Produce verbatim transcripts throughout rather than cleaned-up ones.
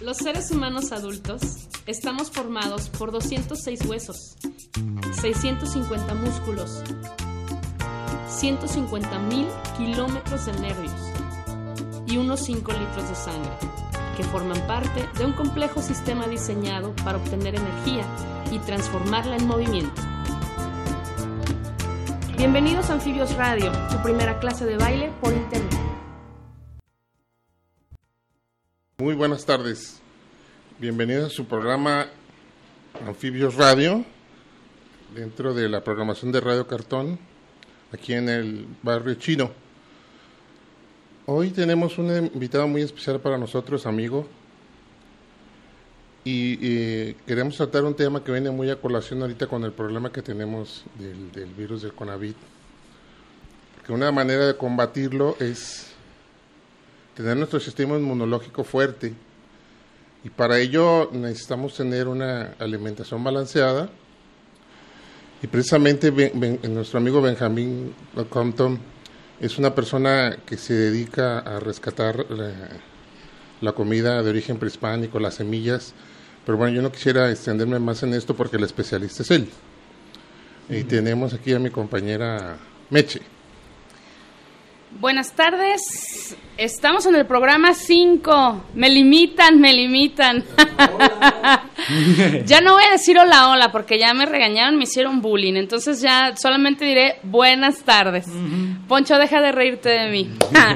Los seres humanos adultos estamos formados por doscientos seis huesos, seiscientos cincuenta músculos, ciento cincuenta mil kilómetros de nervios y unos cinco litros de sangre, que forman parte de un complejo sistema diseñado para obtener energía y transformarla en movimiento. Bienvenidos a Anfibios Radio, tu primera clase de baile por internet. Muy buenas tardes, bienvenidos a su programa Anfibios Radio, dentro de la programación de Radio Cartón, aquí en el barrio chino. Hoy tenemos un invitado muy especial para nosotros, amigo, y, y queremos tratar un tema que viene muy a colación ahorita con el problema que tenemos del, del virus del COVID. Porque una manera de combatirlo es tener nuestro sistema inmunológico fuerte, y para ello necesitamos tener una alimentación balanceada, y precisamente ben, ben, nuestro amigo Benjamín Compton es una persona que se dedica a rescatar la, la comida de origen prehispánico, las semillas, pero bueno, yo no quisiera extenderme más en esto porque el especialista es él. Uh-huh. Y tenemos aquí a mi compañera Meche. Buenas tardes, estamos en el programa cinco, me limitan, me limitan. Ya no voy a decir hola, hola, porque ya me regañaron, me hicieron bullying, entonces ya solamente diré buenas tardes. Uh-huh. Poncho, deja de reírte de mí.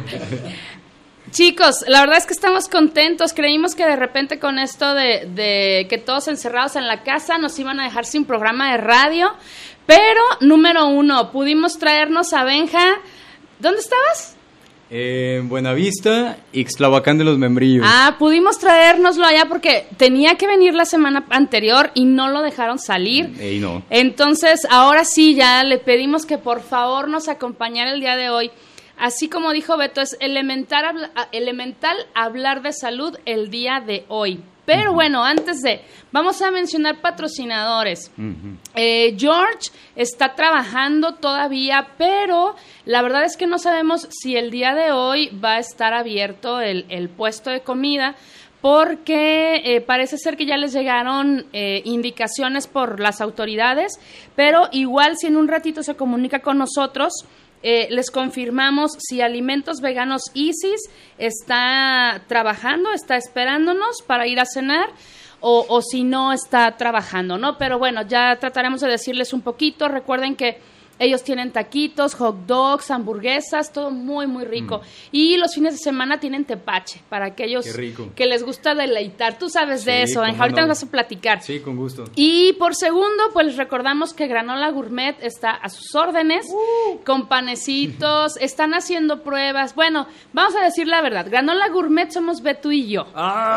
Chicos, la verdad es que estamos contentos, creímos que de repente con esto de, de que todos encerrados en la casa nos iban a dejar sin programa de radio, pero número uno, pudimos traernos a Benja. ¿Dónde estabas? Eh, en Buenavista, Ixtlahuacán de los Membrillos. Ah, pudimos traérnoslo allá porque tenía que venir la semana anterior y no lo dejaron salir. Ey, no. Entonces, ahora sí, ya le pedimos que por favor nos acompañara el día de hoy. Así como dijo Beto, es elemental, elemental hablar de salud el día de hoy. Pero bueno, antes de, vamos a mencionar patrocinadores. Uh-huh. Eh, George está trabajando todavía, pero la verdad es que no sabemos si el día de hoy va a estar abierto el, el puesto de comida, porque eh, parece ser que ya les llegaron eh, indicaciones por las autoridades, pero igual si en un ratito se comunica con nosotros, Eh, les confirmamos si Alimentos Veganos Isis está trabajando, está esperándonos para ir a cenar, o, o si no está trabajando, ¿no? Pero bueno, ya trataremos de decirles un poquito. Recuerden que ellos tienen taquitos, hot dogs, hamburguesas, todo muy, muy rico. Mm. Y los fines de semana tienen tepache, para aquellos que les gusta deleitar. Tú sabes sí, de eso, Benja, ahorita no. nos vas a platicar. Sí, con gusto. Y por segundo, pues les recordamos que Granola Gourmet está a sus órdenes, uh. con panecitos, están haciendo pruebas. Bueno, vamos a decir la verdad, Granola Gourmet somos Beto y yo.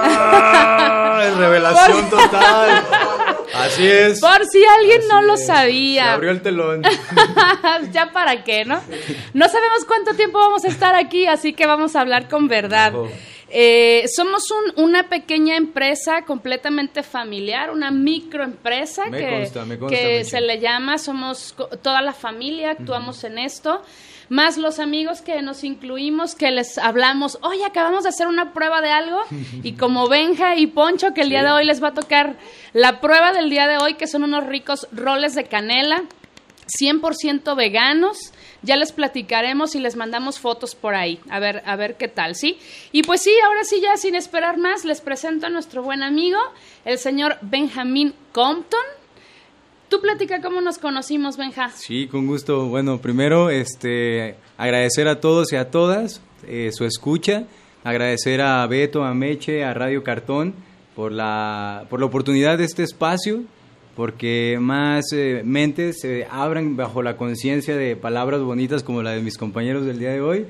¡Ah! ¡Revelación por... total! Así es. Por si alguien Así no lo es. sabía. Se abrió el telón. Ya para qué, ¿no? No sabemos cuánto tiempo vamos a estar aquí, así que vamos a hablar con verdad. No. Eh, somos un, una pequeña empresa completamente familiar, una microempresa me que, consta, me consta, que me se le llama, somos toda la familia, actuamos uh-huh. en esto, más los amigos que nos incluimos, que les hablamos, oye, acabamos de hacer una prueba de algo, y como Benja y Poncho, que el sí. día de hoy les va a tocar la prueba del día de hoy, que son unos ricos roles de canela, cien por ciento veganos, ya les platicaremos y les mandamos fotos por ahí, a ver, a ver qué tal, ¿sí? Y pues sí, ahora sí, ya sin esperar más, les presento a nuestro buen amigo, el señor Benjamín Compton. Tú platica cómo nos conocimos, Benja. Sí, con gusto. Bueno, primero, este, agradecer a todos y a todas eh, su escucha, agradecer a Beto, a Meche, a Radio Cartón por la, por la oportunidad de este espacio, porque más eh, mentes se abran bajo la conciencia de palabras bonitas como la de mis compañeros del día de hoy.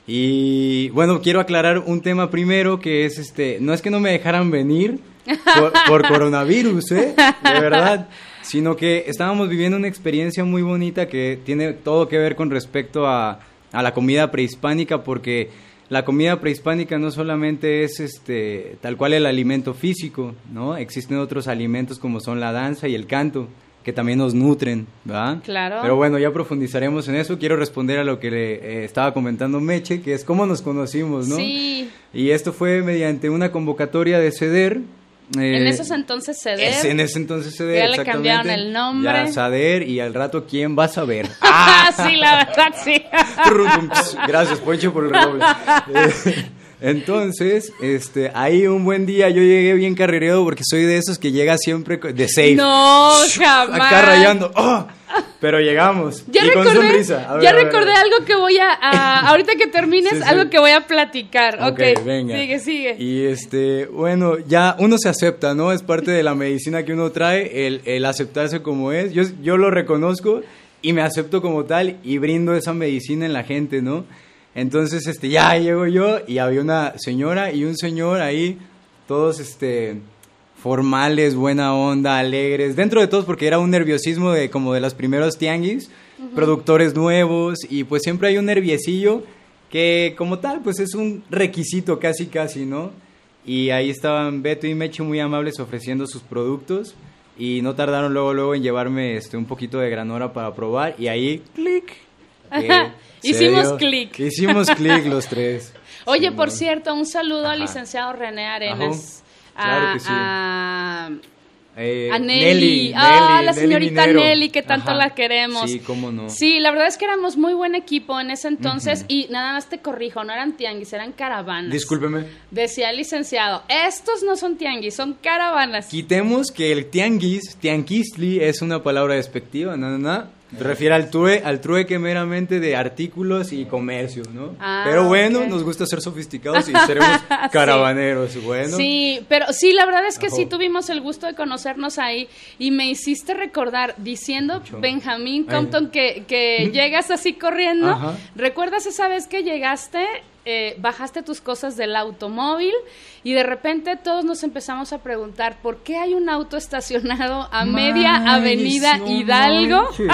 Y bueno, quiero aclarar un tema primero, que es este, no es que no me dejaran venir por, por coronavirus, ¿eh? De verdad, sino que estábamos viviendo una experiencia muy bonita que tiene todo que ver con respecto a, a la comida prehispánica, porque la comida prehispánica no solamente es este tal cual el alimento físico, ¿no? Existen otros alimentos como son la danza y el canto, que también nos nutren, ¿verdad? Claro. Pero bueno, ya profundizaremos en eso. Quiero responder a lo que le eh, estaba comentando Meche, que es cómo nos conocimos, ¿no? Sí. Y esto fue mediante una convocatoria de CEDER. Eh, en esos entonces CEDER. Es, en ese entonces CEDER, ya le cambiaron el nombre. Ya CEDER, y al rato, ¿quién va a saber? ¡Ah! Sí, la verdad, sí. Gracias, Poncho, por el redoble. Entonces, este, ahí un buen día yo llegué bien carrereado porque soy de esos que llega siempre de safe. No, jamás. Acá rayando. ¡Oh! Pero llegamos. Ya y recordé, con sonrisa. Ver, ya a ver, recordé a ver. algo que voy a, a ahorita que termines, Sí, sí. algo que voy a platicar. Ok, Okay, venga. sigue, sigue. Y este, bueno, ya uno se acepta, ¿no? Es parte de la medicina que uno trae, el, el aceptarse como es. Yo, yo lo reconozco y me acepto como tal y brindo esa medicina en la gente, ¿no? Entonces, este, ya llego yo y había una señora y un señor ahí, todos, este, formales, buena onda, alegres, dentro de todos porque era un nerviosismo de como de los primeros tianguis, uh-huh. productores nuevos y pues siempre hay un nerviesillo que como tal pues es un requisito casi casi, ¿no? Y ahí estaban Beto y Meche muy amables ofreciendo sus productos y no tardaron luego luego en llevarme este un poquito de granora para probar y ahí clic. Eh, Hicimos clic. Hicimos clic los tres. Oye, sí, por no. cierto, un saludo Ajá. al licenciado René Arenas. Ajá. Claro a, que sí. A, eh, a Nelly. Nelly, Ah, Nelly, la Nelly señorita Minero. Nelly, que tanto Ajá. la queremos. Sí, cómo no. Sí, la verdad es que éramos muy buen equipo en ese entonces. Uh-huh. Y nada más te corrijo, no eran tianguis, eran caravanas. Discúlpeme. Decía el licenciado, estos no son tianguis, son caravanas. Quitemos que el tianguis, tianguistli, es una palabra despectiva, no, no, no. Refiere al, true, al trueque meramente de artículos y comercio, ¿no? Ah, pero bueno, okay. nos gusta ser sofisticados y seremos caravaneros, sí. Bueno. Sí, pero sí, la verdad es que Ajo. sí tuvimos el gusto de conocernos ahí y me hiciste recordar, diciendo Mucho. Benjamín Compton que, que llegas así corriendo. Ajá. ¿Recuerdas esa vez que llegaste, eh, bajaste tus cosas del automóvil y de repente todos nos empezamos a preguntar por qué hay un auto estacionado a media Manches, avenida no Hidalgo? manches.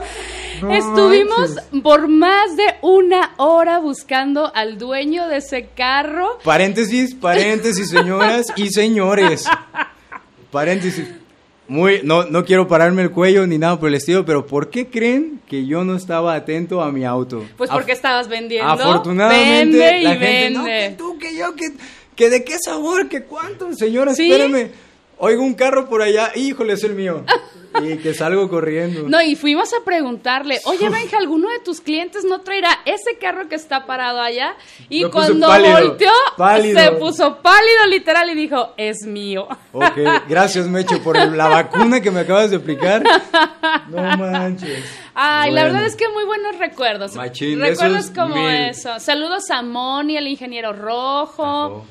No Estuvimos manches. por más de una hora buscando al dueño de ese carro. Paréntesis, paréntesis, señoras y señores. Paréntesis. Muy, no, no quiero pararme el cuello ni nada por el estilo, pero ¿por qué creen que yo no estaba atento a mi auto? Pues porque Af- estabas vendiendo. Afortunadamente, Vende y la gente, vende. no, que tú, que yo, que, que de qué sabor, que cuánto, señora, ¿Sí? espérame. Oigo un carro por allá, híjole, es el mío. Y que salgo corriendo. No, y fuimos a preguntarle, oye, Benja, ¿alguno de tus clientes no traerá ese carro que está parado allá? Y Me puse cuando pálido, volteó, pálido. se puso pálido literal y dijo, es mío. Ok, gracias, Meche, por el- la vacuna que me acabas de aplicar. No manches. Ay, la Bueno. verdad es que muy buenos recuerdos. Machín, Recuerdos esos como mil. eso. Saludos a Moni, el ingeniero rojo. Ajo.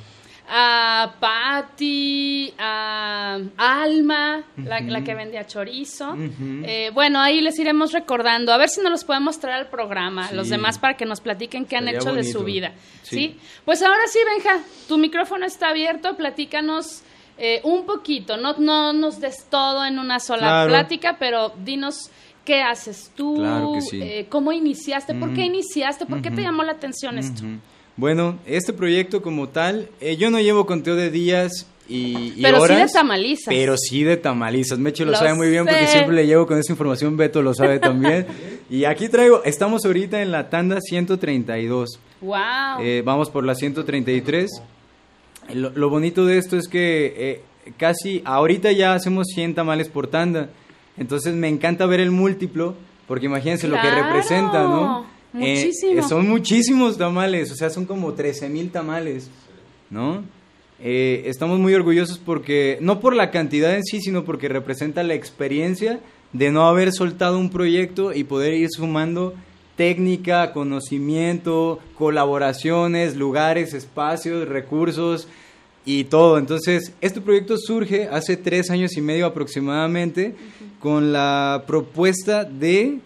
A Patti, a Alma, la, la que vendía chorizo. Ujú. Eh, bueno, ahí les iremos recordando. A ver si nos los podemos traer al programa, Sí. los demás, para que nos platiquen qué han Sería hecho de bonito. su vida. Sí. ¿Sí? Pues ahora sí, Benja, tu micrófono está abierto. Platícanos eh, un poquito. No, no nos des todo en una sola Claro. plática, pero dinos qué haces tú, Claro que sí. eh, cómo iniciaste, por qué Ujú. iniciaste, por qué te Ujú. llamó la atención esto. Ujú. Bueno, este proyecto como tal, eh, yo no llevo conteo de días y, y Pero sí horas. de tamalizas. Pero sí de tamalizas. Meche lo, Lo sabe muy bien porque sé. siempre le llevo con esa información. Beto lo sabe también. Y aquí traigo, estamos ahorita en la tanda ciento treinta y dos. Wow. Eh, vamos por la ciento treinta y tres. Lo, lo bonito de esto es que eh, casi ahorita ya hacemos cien tamales por tanda. Entonces me encanta ver el múltiplo porque imagínense lo que Claro. representa, ¿no? Muchísimo. Eh, son muchísimos tamales, o sea, son como trece mil tamales, ¿no? Eh, estamos muy orgullosos porque, no por la cantidad en sí, sino porque representa la experiencia de no haber soltado un proyecto y poder ir sumando técnica, conocimiento, colaboraciones, lugares, espacios, recursos y todo. Entonces, este proyecto surge hace tres años y medio aproximadamente uh-huh. con la propuesta de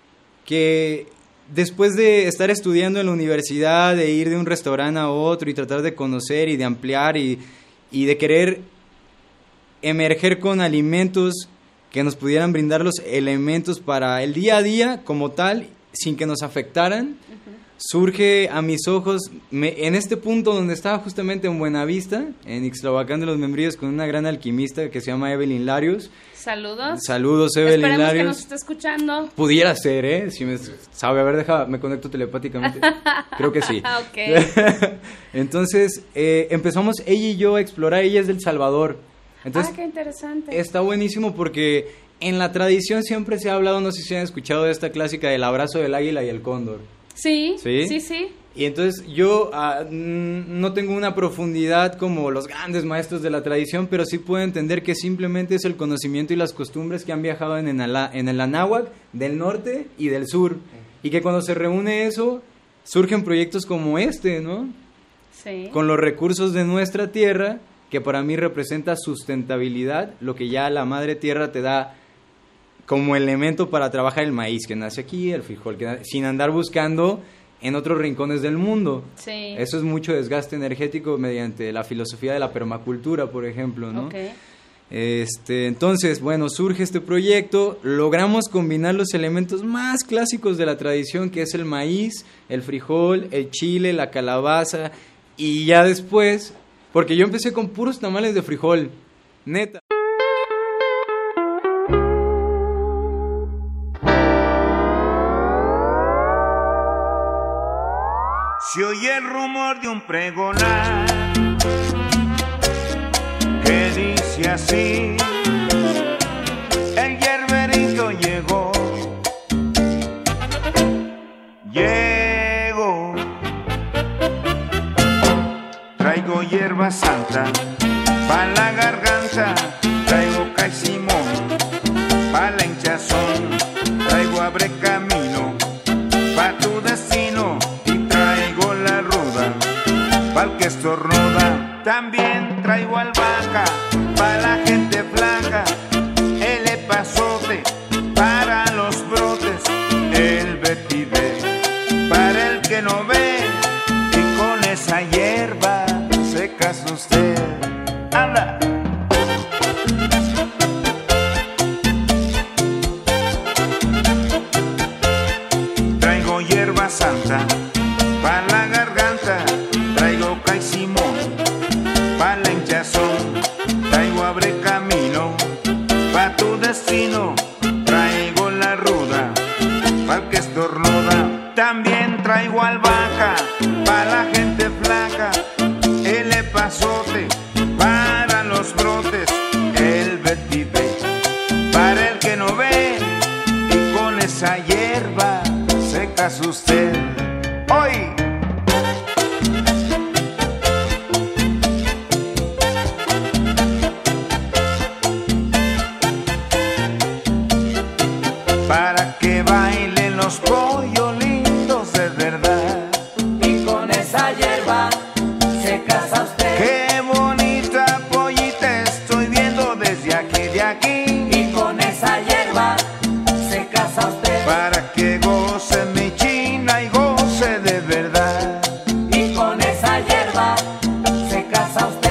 que después de estar estudiando en la universidad, de ir de un restaurante a otro y tratar de conocer y de ampliar y, y de querer emerger con alimentos que nos pudieran brindar los elementos para el día a día como tal, sin que nos afectaran, uh-huh. surge a mis ojos, me, en este punto donde estaba justamente en Buenavista, en Ixtlahuacán de los Membrillos, con una gran alquimista que se llama Evelyn Larios. Saludos. Saludos, Evelyn Esperemos Larios. que nos esté escuchando. Pudiera ser, ¿eh? Si me sabe, a ver, deja, me conecto telepáticamente. Creo que sí. Ok. Entonces, eh, empezamos ella y yo a explorar. Ella es del Salvador. Entonces, ah, qué interesante. Está buenísimo porque en la tradición siempre se ha hablado, no sé si han escuchado de esta clásica del abrazo del águila y el cóndor. Sí, sí, sí, sí. Y entonces yo uh, no tengo una profundidad como los grandes maestros de la tradición, pero sí puedo entender que simplemente es el conocimiento y las costumbres que han viajado en, Enala, en el Anáhuac del norte y del sur. Y que cuando se reúne eso, surgen proyectos como este, ¿no? Sí. Con los recursos de nuestra tierra, que para mí representa sustentabilidad, lo que ya la madre tierra te da como elemento para trabajar el maíz que nace aquí, el frijol que nace, sin andar buscando en otros rincones del mundo. Sí. Eso es mucho desgaste energético mediante la filosofía de la permacultura, por ejemplo, ¿no? Okay. Este, entonces, bueno, surge este proyecto, logramos combinar los elementos más clásicos de la tradición, que es el maíz, el frijol, el chile, la calabaza, y ya después, porque yo empecé con puros tamales de frijol, neta. Se oye el rumor de un pregonar que dice así: el hierberito llegó, llegó. Traigo hierba santa pa' la garganta, traigo caicimón pa' la hinchazón, traigo abre camino pa' tu destino, pa'l que estornuda. También traigo albahaca pa' la gente flaca, el epazote para los brotes, el vetiver para el que no ve, y con esa hierba se casa usted. ¡Anda! Traigo hierba santa pa' la garganta, traigo caicimón pa' la hinchazón, traigo abre camino pa' tu destino, traigo la ruda pa'l que estornuda. También traigo albahaca pa' la gente flaca, el epazote para los brotes, el vetiver para el que no ve, y con esa hierba se casa usted. Hoy para que bailen los pollos lindos de verdad, y con esa hierba se casa usted. Qué bonita pollita estoy viendo desde aquí, de aquí, y con esa hierba se casa usted. Para que goce mi china y goce de verdad, y con esa hierba se casa usted.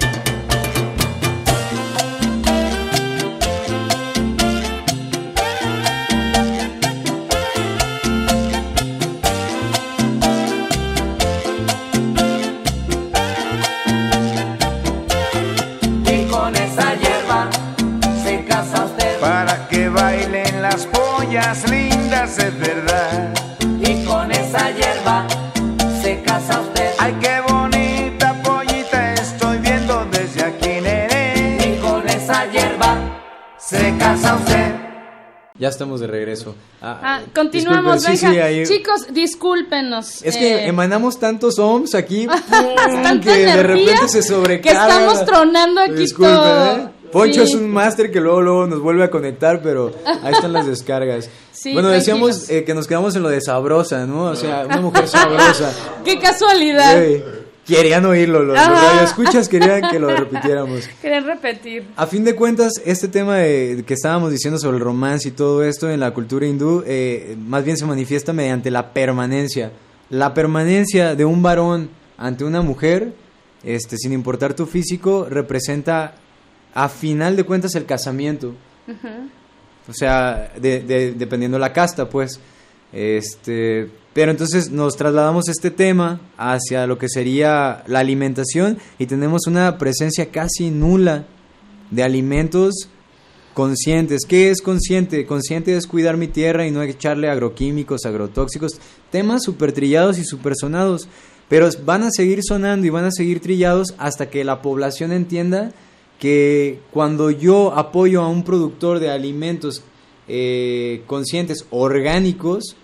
Para que bailen las pollas lindas de verdad, y con esa hierba se casa usted. Ay, qué bonita pollita estoy viendo desde aquí, nene, y con esa hierba se casa usted. Ya estamos de regreso. Ah, ah, continuamos, disculpen, sí, venga. sí, ahí... Chicos, discúlpenos. Es eh... que emanamos tantos ohms aquí Tanta que de repente se sobrecarga. Que estamos tronando aquí disculpen, todo. ¿eh? Poncho sí. es un máster que luego, luego nos vuelve a conectar, pero ahí están las descargas. Sí, bueno, tranquilos. decíamos eh, que nos quedamos en lo de sabrosa, ¿no? O sea, una mujer sabrosa. ¡Qué casualidad! Sí. Querían oírlo, los, los radioescuchas querían que lo repitiéramos. Querían repetir. A fin de cuentas, este tema de, que estábamos diciendo sobre el romance y todo esto en la cultura hindú, eh, más bien se manifiesta mediante la permanencia. La permanencia de un varón ante una mujer, este, sin importar tu físico, representa, a final de cuentas, el casamiento. Uh-huh. O sea, de, de, dependiendo la casta, pues. Este, pero entonces nos trasladamos este tema hacia lo que sería la alimentación y tenemos una presencia casi nula de alimentos conscientes. ¿Qué es consciente? Consciente es cuidar mi tierra y no echarle agroquímicos, agrotóxicos, temas súper trillados y súper sonados, pero van a seguir sonando y van a seguir trillados hasta que la población entienda que cuando yo apoyo a un productor de alimentos eh, conscientes, orgánicos,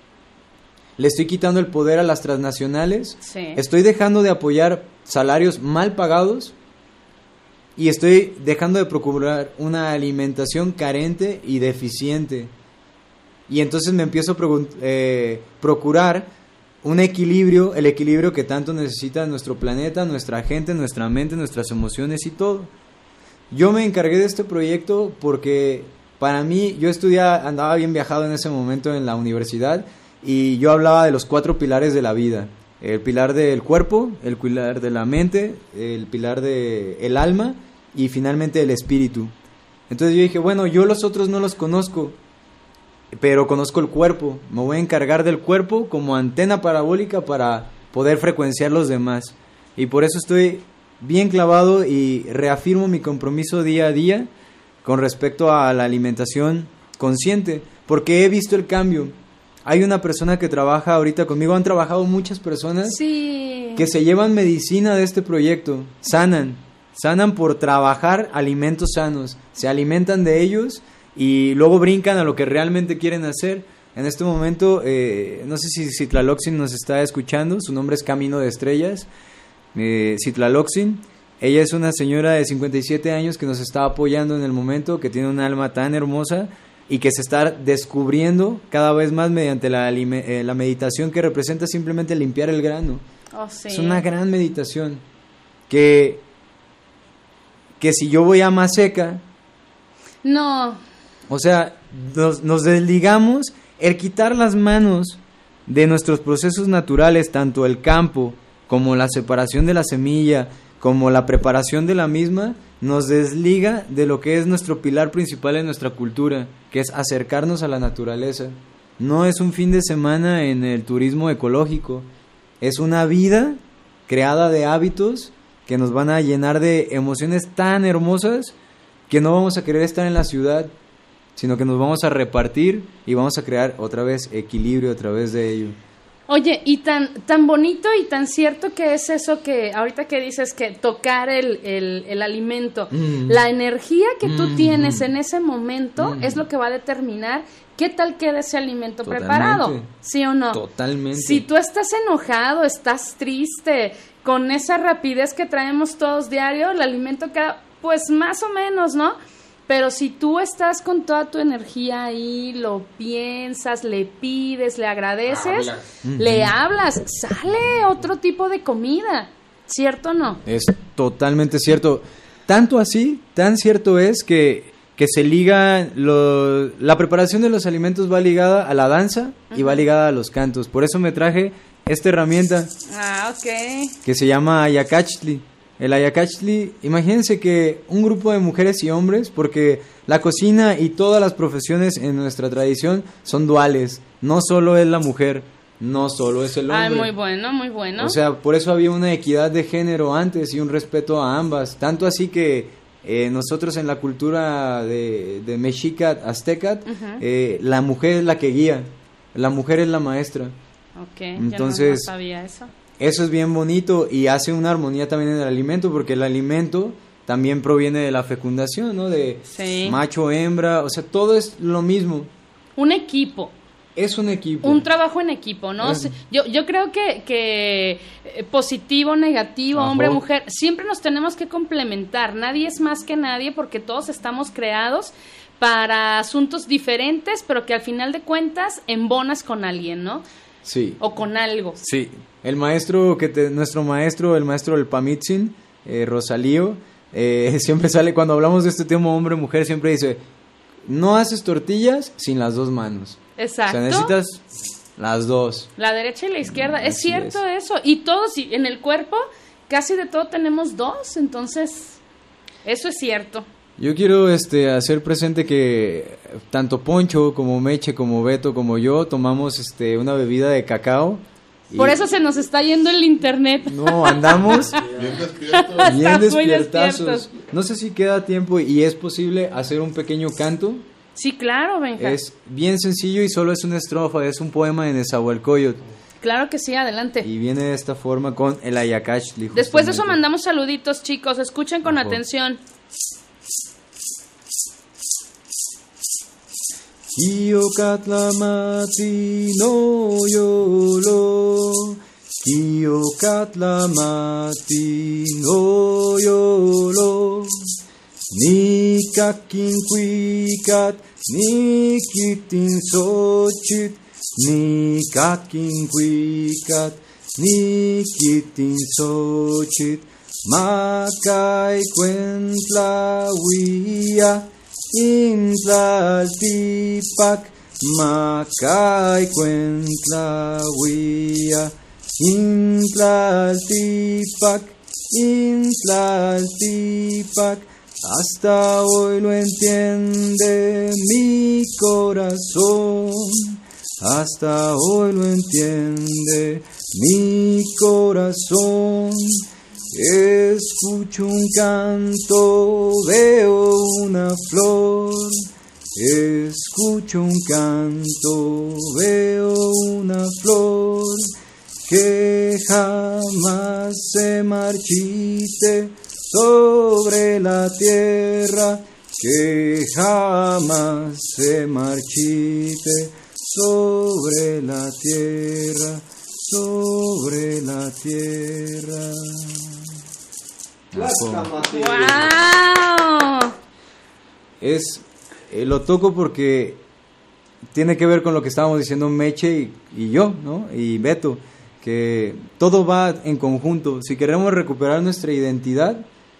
le estoy quitando el poder a las transnacionales, sí. Estoy dejando de apoyar salarios mal pagados y estoy dejando de procurar una alimentación carente y deficiente. Y entonces me empiezo a pregun- eh, procurar un equilibrio, el equilibrio que tanto necesita nuestro planeta, nuestra gente, nuestra mente, nuestras emociones y todo. Yo me encargué de este proyecto porque para mí, yo estudiaba, andaba bien viajado en ese momento en la universidad y yo hablaba de los cuatro pilares de la vida. El pilar del cuerpo, el pilar de la mente, el pilar del alma y finalmente el espíritu. Entonces yo dije, bueno, yo los otros no los conozco, pero conozco el cuerpo. Me voy a encargar del cuerpo como antena parabólica para poder frecuenciar los demás. Y por eso estoy bien clavado y reafirmo mi compromiso día a día con respecto a la alimentación consciente, porque he visto el cambio. Hay una persona que trabaja ahorita conmigo, han trabajado muchas personas sí. que se llevan medicina de este proyecto, sanan, sanan por trabajar alimentos sanos, se alimentan de ellos y luego brincan a lo que realmente quieren hacer. En este momento, eh, no sé si Citlaloxin nos está escuchando, su nombre es Camino de Estrellas, eh, Citlaloxin, ella es una señora de cincuenta y siete años que nos está apoyando en el momento, que tiene un alma tan hermosa y que se está descubriendo cada vez más mediante la, eh, la meditación que representa simplemente limpiar el grano. Oh, sí. Es una gran meditación que, que si yo voy a Maseca, no, o sea, nos, nos desligamos, el quitar las manos de nuestros procesos naturales, tanto el campo como la separación de la semilla, como la preparación de la misma, nos desliga de lo que es nuestro pilar principal en nuestra cultura, que es acercarnos a la naturaleza. No es un fin de semana en el turismo ecológico, es una vida creada de hábitos que nos van a llenar de emociones tan hermosas que no vamos a querer estar en la ciudad, sino que nos vamos a repartir y vamos a crear otra vez equilibrio a través de ello. Oye, y tan tan bonito y tan cierto que es eso que ahorita que dices que tocar el, el, el alimento, mm. la energía que tú mm. tienes en ese momento mm. es lo que va a determinar qué tal queda ese alimento Totalmente. preparado, ¿sí o no? Totalmente. Si tú estás enojado, estás triste, con esa rapidez que traemos todos diario, el alimento queda pues más o menos, ¿no? Pero si tú estás con toda tu energía ahí, lo piensas, le pides, le agradeces, hablas. le hablas, sale otro tipo de comida, ¿cierto o no? Es totalmente cierto. Tanto así, tan cierto es que, que se liga, lo, la preparación de los alimentos va ligada a la danza uh-huh. y va ligada a los cantos. Por eso me traje esta herramienta ah, okay. que se llama Ayacachtli. El Ayacachtli, imagínense que un grupo de mujeres y hombres, porque la cocina y todas las profesiones en nuestra tradición son duales, no solo es la mujer, no solo es el hombre. Ay, muy bueno, muy bueno. O sea, por eso había una equidad de género antes y un respeto a ambas, tanto así que eh, nosotros en la cultura de, de Mexica, Azteca, uh-huh. eh, la mujer es la que guía, la mujer es la maestra. Ok, entonces, yo no, no sabía eso. Eso es bien bonito y hace una armonía también en el alimento, porque el alimento también proviene de la fecundación, ¿no? De sí. macho, hembra, o sea, todo es lo mismo. Un equipo. Es un equipo. Un trabajo en equipo, ¿no? Es... Yo, yo creo que, que positivo, negativo, Ajá. hombre, mujer, siempre nos tenemos que complementar. Nadie es más que nadie porque todos estamos creados para asuntos diferentes, pero que al final de cuentas embonas con alguien, ¿no? Sí. O con algo. Sí. El maestro, que te, nuestro maestro, el maestro del Pamitzin, eh, Rosalío, eh, siempre sale, cuando hablamos de este tema hombre-mujer, siempre dice, no haces tortillas sin las dos manos. Exacto. O sea, necesitas las dos. La derecha y la izquierda. Mm, es cierto es. eso. Y todos, en el cuerpo, casi de todo tenemos dos, entonces, eso es cierto. Yo quiero este, hacer presente que tanto Poncho como Meche, como Beto, como yo tomamos este, una bebida de cacao. Y Por eso se nos está yendo el internet. No, andamos Bien despiertos. bien Estás muy despiertazos. despiertos. No sé si queda tiempo y es posible hacer un pequeño canto. Sí, claro, Benja. Es bien sencillo y solo es una estrofa, es un poema de Nezahualcóyotl. Claro que sí, adelante. Y viene de esta forma con el Ayacachtli. Después de eso justamente. mandamos saluditos, chicos. Escuchen con Mejor. atención. Kiyokatlamati no yolo, Kiyokatlamati no yolo, ni kakinkwikat, ni kitinsochit, ni kakinkwikat, ni kitinsochit, makai cuentlawia. Intlaltipac, Macay Cuentlawia, Intlaltipac, Intlaltipac, hasta hoy lo entiende mi corazón, hasta hoy lo entiende mi corazón. Escucho un canto, veo una flor. Escucho un canto, veo una flor que jamás se marchite sobre la tierra, que jamás se marchite sobre la tierra, sobre la tierra. ¡Wow! Es, eh, lo toco porque tiene que ver con lo que estábamos diciendo Meche y, y yo, ¿no? Y Beto, que todo va en conjunto. Si queremos recuperar nuestra identidad,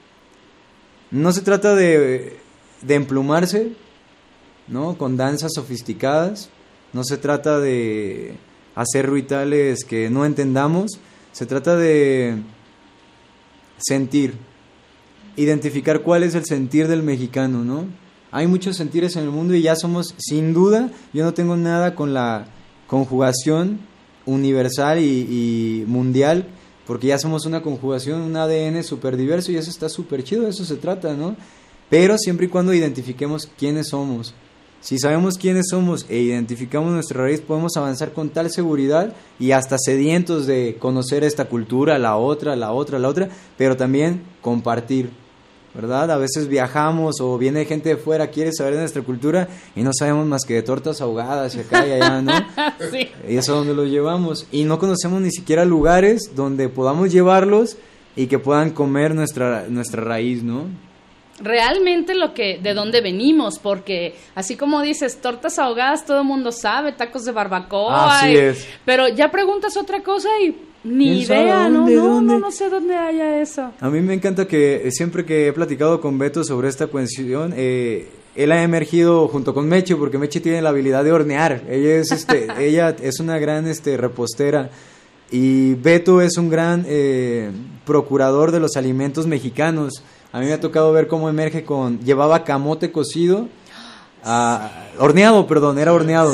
no se trata de, de emplumarse, ¿no? Con danzas sofisticadas, no se trata de hacer rituales que no entendamos, se trata de sentir, identificar cuál es el sentir del mexicano, ¿no? Hay muchos sentires en el mundo y ya somos, sin duda, yo no tengo nada con la conjugación universal y, y mundial, porque ya somos una conjugación, un A D N súper diverso y eso está súper chido, de eso se trata, ¿no? Pero siempre y cuando identifiquemos quiénes somos. Si sabemos quiénes somos e identificamos nuestra raíz, podemos avanzar con tal seguridad y hasta sedientos de conocer esta cultura, la otra, la otra, la otra, pero también compartir, ¿verdad? A veces viajamos o viene gente de fuera, quiere saber de nuestra cultura y no sabemos más que de tortas ahogadas y acá y allá, ¿no? Sí. Y eso es donde los llevamos. Y no conocemos ni siquiera lugares donde podamos llevarlos y que puedan comer nuestra, nuestra raíz, ¿no? Realmente lo que, de dónde venimos, porque así como dices, tortas ahogadas todo el mundo sabe, tacos de barbacoa. Así y- es. Pero ya preguntas otra cosa y ni ¿Quién sabe idea, ¿no? dónde, No, dónde? no, no sé dónde haya eso. A mí me encanta que eh, siempre que he platicado con Beto sobre esta cuestión, eh, él ha emergido junto con Meche, porque Meche tiene la habilidad de hornear. Ella es, este, ella es una gran este, repostera. Y Beto es un gran eh, procurador de los alimentos mexicanos. A mí me ha tocado ver cómo emerge con... Llevaba camote cocido, ah, horneado, perdón, era horneado. Sí.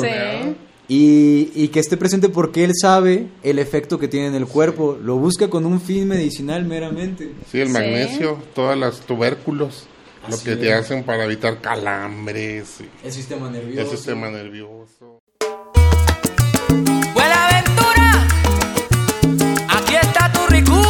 Y, y que esté presente porque él sabe el efecto que tiene en el cuerpo. Lo busca con un fin medicinal meramente. Sí, el Sí. magnesio, todas las tubérculos, lo Así que es. te hacen para evitar calambres, y El sistema el nervioso. sistema nervioso. Buenaventura, aquí está tu ricura.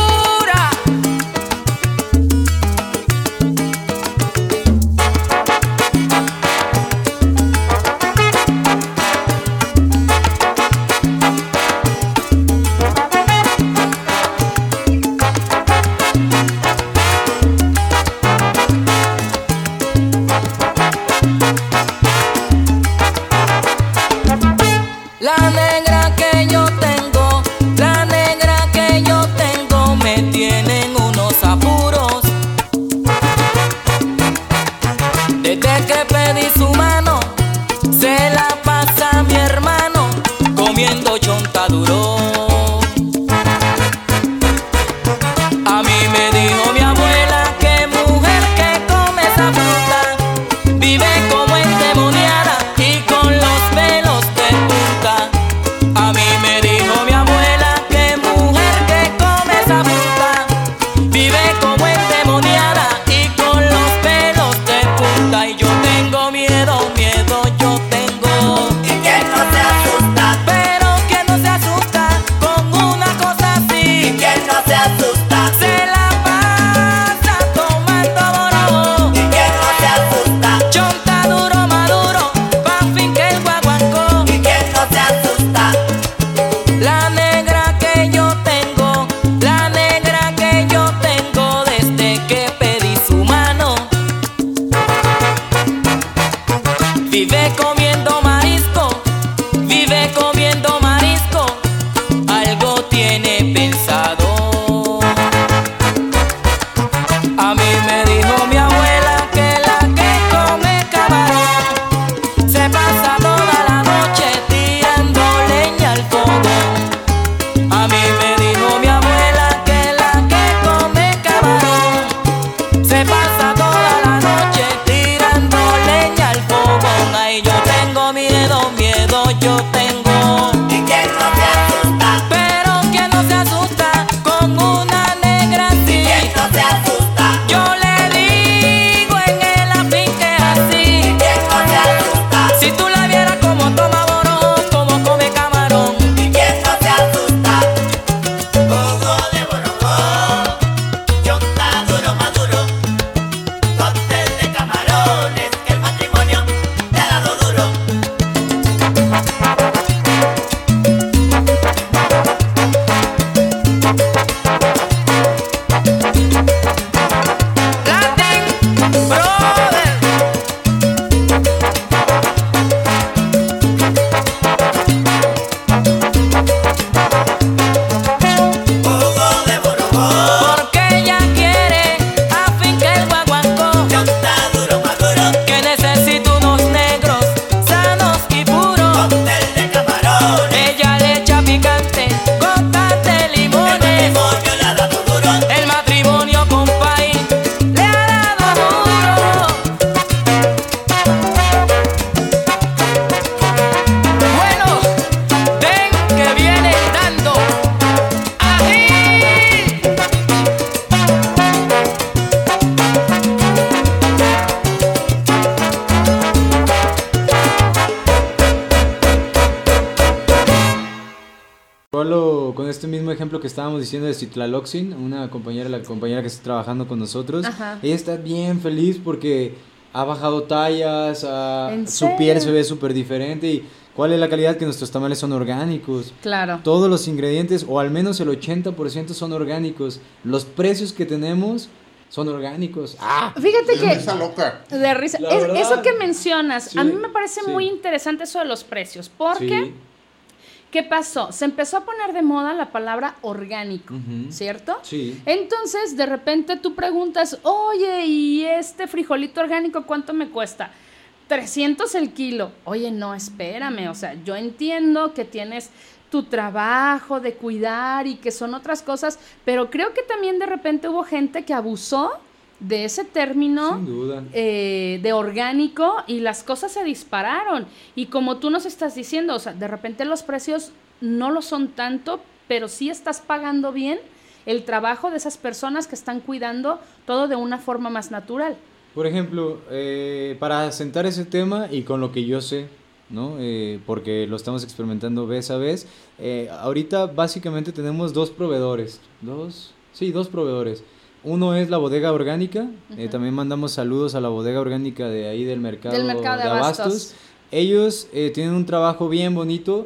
ejemplo, que estábamos diciendo de Citlaloxin, una compañera, la compañera que está trabajando con nosotros, Ajá. ella está bien feliz porque ha bajado tallas, ha- ¿En su serio? piel se ve súper diferente. ¿Y cuál es la calidad? Que nuestros tamales son orgánicos. Claro. Todos los ingredientes, o al menos el ochenta por ciento son orgánicos. Los precios que tenemos son orgánicos. ¡Ah! Fíjate Es que... risa loca. De risa. La Es- verdad. eso que mencionas, Sí, a mí me parece sí. muy interesante eso de los precios, porque Sí. ¿qué pasó? Se empezó a poner de moda la palabra orgánico, Ujú. ¿cierto? Sí. Entonces, de repente tú preguntas, oye, ¿y este frijolito orgánico cuánto me cuesta? trescientos el kilo. Oye, no, espérame, o sea, yo entiendo que tienes tu trabajo de cuidar y que son otras cosas, pero creo que también de repente hubo gente que abusó de ese término Sin duda. eh, de orgánico y las cosas se dispararon. Y como tú nos estás diciendo, o sea, de repente los precios no lo son tanto, pero sí estás pagando bien el trabajo de esas personas que están cuidando todo de una forma más natural. Por ejemplo, eh, para sentar ese tema y con lo que yo sé, ¿no? Eh, porque lo estamos experimentando vez a vez. Eh, ahorita básicamente tenemos dos proveedores. ¿Dos? Sí, dos proveedores. Uno es la bodega orgánica. eh, Ujú. también mandamos saludos a la bodega orgánica de ahí del mercado, Del mercado de Abastos. Ellos eh, tienen un trabajo bien bonito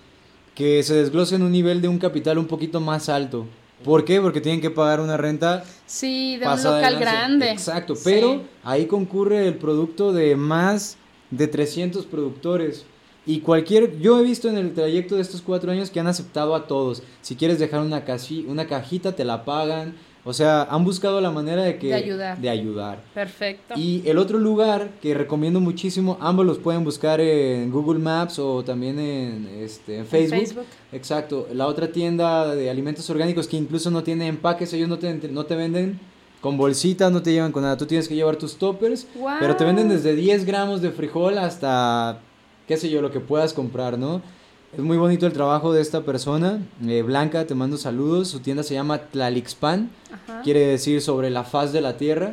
que se desglosa en un nivel de un capital un poquito más alto. ¿Por qué? Porque tienen que pagar una renta Sí, de un pasada de local lanza. grande. Exacto, Sí. pero ahí concurre el producto de más de trescientos productores. Y cualquier, yo he visto en el trayecto de estos cuatro años que han aceptado a todos. Si quieres dejar una, caji, una cajita, te la pagan. O sea, han buscado la manera de que De ayudar. de ayudar. Perfecto. Y el otro lugar que recomiendo muchísimo, ambos los pueden buscar en Google Maps o también en, este, en Facebook. Facebook. Exacto. La otra tienda de alimentos orgánicos que incluso no tiene empaques, ellos no te, no te venden con bolsitas, no te llevan con nada. Tú tienes que llevar tus toppers, Guau. pero te venden desde diez gramos de frijol hasta, qué sé yo, lo que puedas comprar, ¿no? Es muy bonito el trabajo de esta persona. Eh, Blanca, te mando saludos. Su tienda se llama Tlalixpan. Ajá. Quiere decir sobre la faz de la tierra.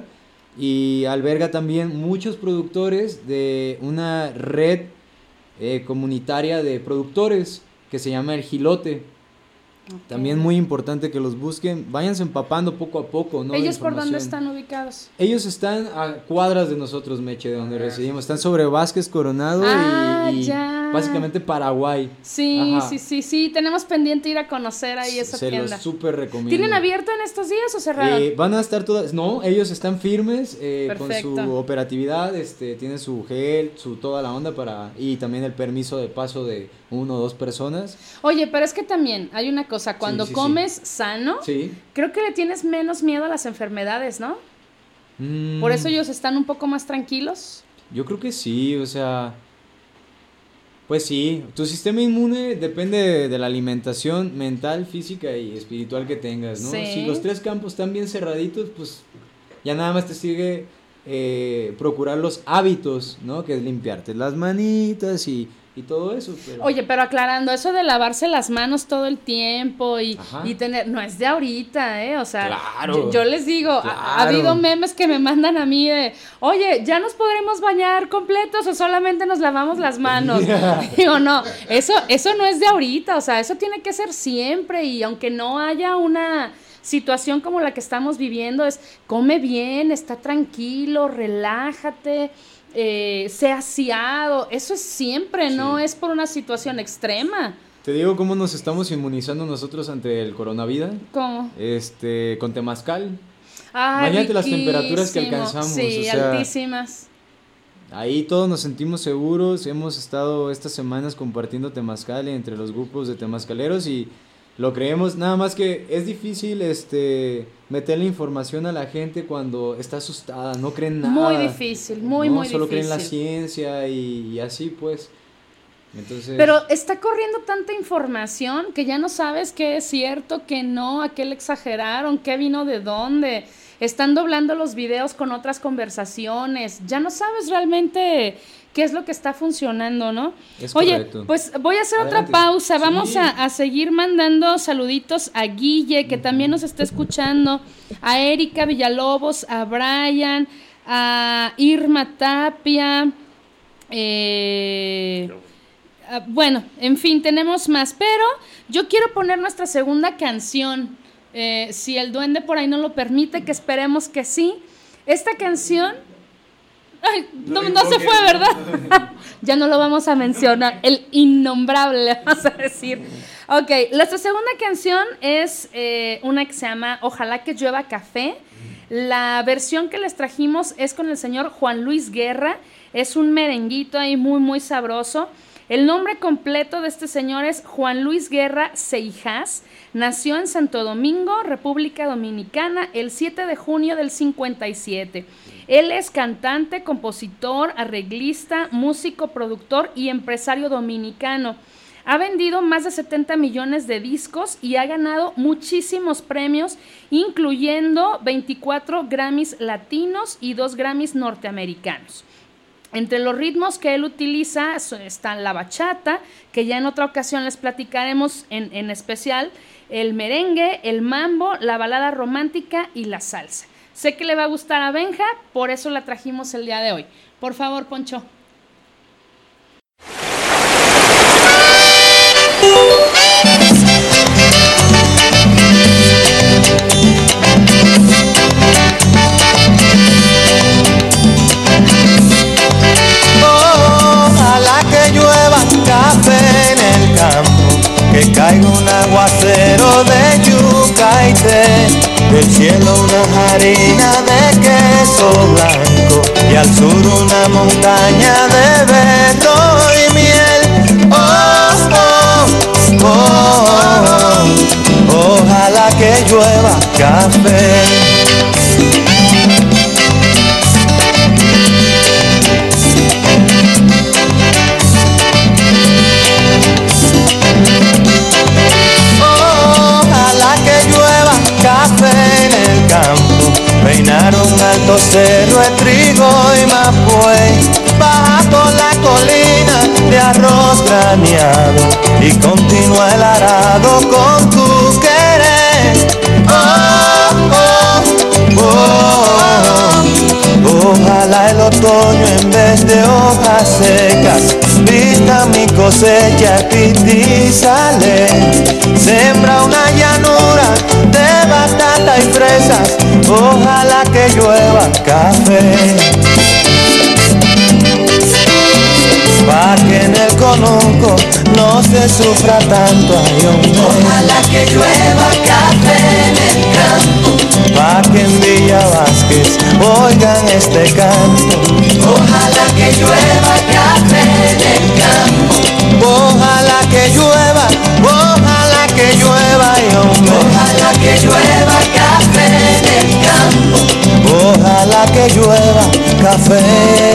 Y alberga también muchos productores de una red eh, comunitaria de productores que se llama El Gilote. Ok. También muy importante que los busquen. Váyanse empapando poco a poco, ¿no? de ¿Ellos por dónde información. están ubicados? Ellos están a cuadras de nosotros, Meche, de donde residimos. Están sobre Vázquez Coronado Ah, y, y ya. básicamente Paraguay. Sí, Ajá. sí, sí, sí. Tenemos pendiente ir a conocer ahí esa Se tienda. los súper recomiendo. ¿Tienen abierto en estos días o cerraron? Eh, van a estar todas, no, ellos están firmes eh, con Perfecto. su operatividad, este, tienen su gel, su toda la onda para, y también el permiso de paso de uno o dos personas. Oye, pero es que también hay una cosa, cuando sí, sí. comes sano, Sí. creo que le tienes menos miedo a las enfermedades, ¿no? Mm, Por eso ellos están un poco más tranquilos. Yo creo que sí, o sea, pues sí, tu sistema inmune depende de, de la alimentación mental, física y espiritual que tengas, ¿no? Sí. Si los tres campos están bien cerraditos, pues ya nada más te sigue eh, procurar los hábitos, ¿no? Que es limpiarte las manitas y, y todo eso. Pero... Oye, pero aclarando, eso de lavarse las manos todo el tiempo y, Ajá. y tener, no es de ahorita, ¿eh? O sea, Claro. yo, yo les digo, ha- ha, Claro. habido memes que me mandan a mí de, oye, ¿ya nos podremos bañar completos o solamente nos lavamos las manos? Digo, no, eso, eso no es de ahorita, o sea, eso tiene que ser siempre y aunque no haya una situación como la que estamos viviendo, es come bien, está tranquilo, relájate, eh, sea aseado, eso es siempre, Sí. no es por una situación extrema. Te digo cómo nos estamos inmunizando nosotros ante el coronavirus, ¿Cómo? este, con temazcal. Ay, Imagínate las temperaturas que riquísimo. alcanzamos, Sí, o sea, altísimas. Ahí todos nos sentimos seguros, hemos estado estas semanas compartiendo temazcal entre los grupos de temazcaleros y lo creemos, nada más que es difícil este meterle información a la gente cuando está asustada, no creen nada. Muy difícil, muy, ¿no? muy Solo difícil. creen la ciencia y, y así pues. Entonces, Pero está corriendo tanta información que ya no sabes qué es cierto, qué no, a qué le exageraron, qué vino de dónde. Están doblando los videos con otras conversaciones. Ya no sabes realmente qué es lo que está funcionando, ¿no? Es Oye, correcto. pues voy a hacer Adelante. otra pausa. Vamos Sí. a, a seguir mandando saluditos a Guille, que también nos está escuchando, a Erika Villalobos, a Brian, a Irma Tapia, eh... Uh, bueno, en fin, tenemos más, pero yo quiero poner nuestra segunda canción, eh, si el duende por ahí no lo permite, que esperemos que sí. Esta canción, ay, no, no se fue, ¿verdad? Ya no lo vamos a mencionar, el innombrable, vamos a decir. Ok, nuestra segunda canción es eh, una que se llama Ojalá que llueva café. La versión que les trajimos es con el señor Juan Luis Guerra, es un merenguito ahí muy, muy sabroso. El nombre completo de este señor es Juan Luis Guerra Seijas. Nació en Santo Domingo, República Dominicana, el siete de junio del cincuenta y siete. Él es cantante, compositor, arreglista, músico, productor y empresario dominicano. Ha vendido más de setenta millones de discos y ha ganado muchísimos premios, incluyendo veinticuatro Grammys latinos y dos Grammys norteamericanos. Entre los ritmos que él utiliza está la bachata, que ya en otra ocasión les platicaremos en, en especial, el merengue, el mambo, la balada romántica y la salsa. Sé que le va a gustar a Benja, por eso la trajimos el día de hoy. Por favor, Poncho. Café en el campo, que caiga un aguacero de yuca y té, del cielo una harina de queso blanco y al sur una montaña de beto y miel. Oh, oh, oh, oh, ojalá que llueva café. Café en el campo, peinar un alto cerro de trigo y mapuey, baja por la colina de arroz graneado y continúa el arado con tu querer. Oh, oh, oh, oh, ojalá el otoño en vez de hojas secas vista mi cosecha y sale, sembra una llanura de batata y fresas, ojalá que llueva café, pa' que en el conuco no se sufra tanto, ay, hombre. Ojalá que llueva café en el campo, pa' que en Villa Vázquez oigan este canto. Ojalá que llueva café en el campo, ojalá que llueva, ojalá que llueva, ay, hombre. Ojalá que llueva café en el campo, ojalá que llueva café.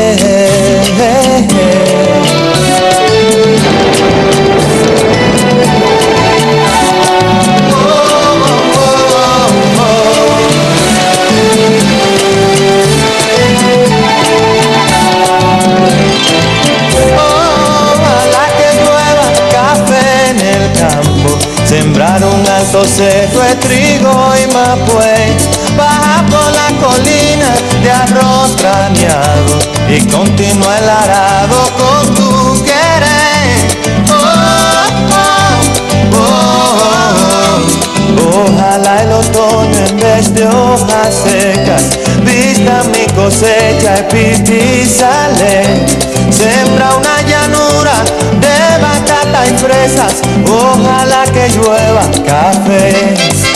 Sembrar un alto cerro de trigo y mapuey, baja por la colina de arroz graneado y continúa el arado con tu querer. Oh, oh, oh, oh, ojalá el otoño en vez de hojas secas vista mi cosecha y sale, sembra una llanura de batata y fresas, ojalá que llueva café,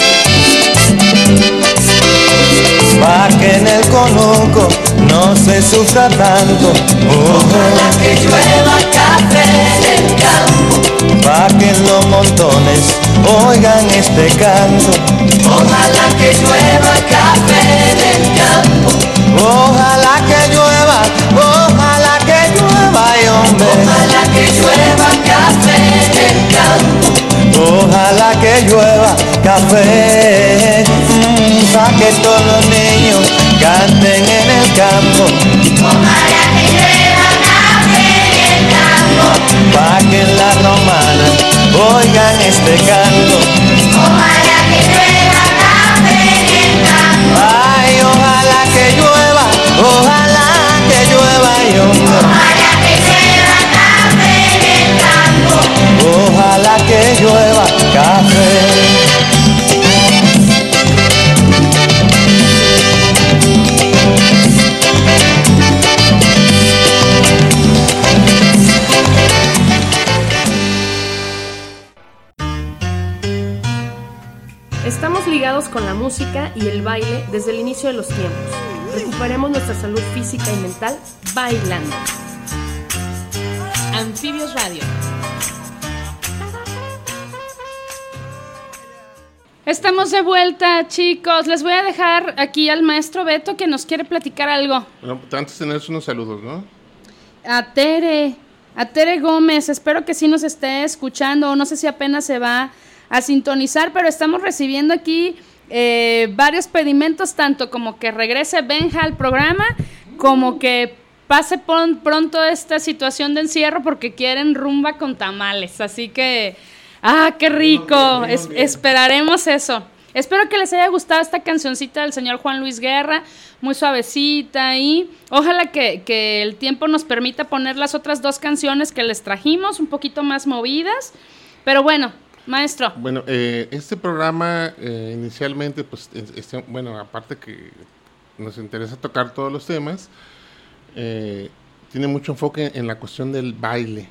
pa' que en el conuco no se sufra tanto. Ojalá que llueva café en el campo, pa' que en los montones oigan este canto. Ojalá que llueva café en el campo, ojalá que llueva, ojalá que llueva, ay, hombre. Ojalá que llueva café en el campo, ojalá que llueva café, mm, pa' que todos los niños canten en el campo. Ojalá que llueva café en el campo, pa' que en la romana oigan este canto. Ojalá que llueva café en el campo, Ay, ojalá que llueva, ojalá que llueva, y hombre. Ojalá que llueva café en el campo. con la música y el baile desde el inicio de los tiempos. Recuperemos nuestra salud física y mental bailando. Anfibios Radio. Estamos de vuelta, chicos. Les voy a dejar aquí al maestro Beto que nos quiere platicar algo. Bueno, antes de tener unos saludos, ¿no? A Tere, a Tere Gómez, espero que sí nos esté escuchando, no sé si apenas se va a sintonizar, pero estamos recibiendo aquí eh, varios pedimentos, tanto como que regrese Benja al programa, como que pase pon, pronto esta situación de encierro porque quieren rumba con tamales, así que... ¡Ah, qué rico! Es, esperaremos eso. Espero que les haya gustado esta cancioncita del señor Juan Luis Guerra, muy suavecita, y ojalá que, que el tiempo nos permita poner las otras dos canciones que les trajimos, un poquito más movidas. Pero bueno, maestro. Bueno, eh, este programa eh, inicialmente, pues, este, bueno, aparte que nos interesa tocar todos los temas, eh, tiene mucho enfoque en la cuestión del baile.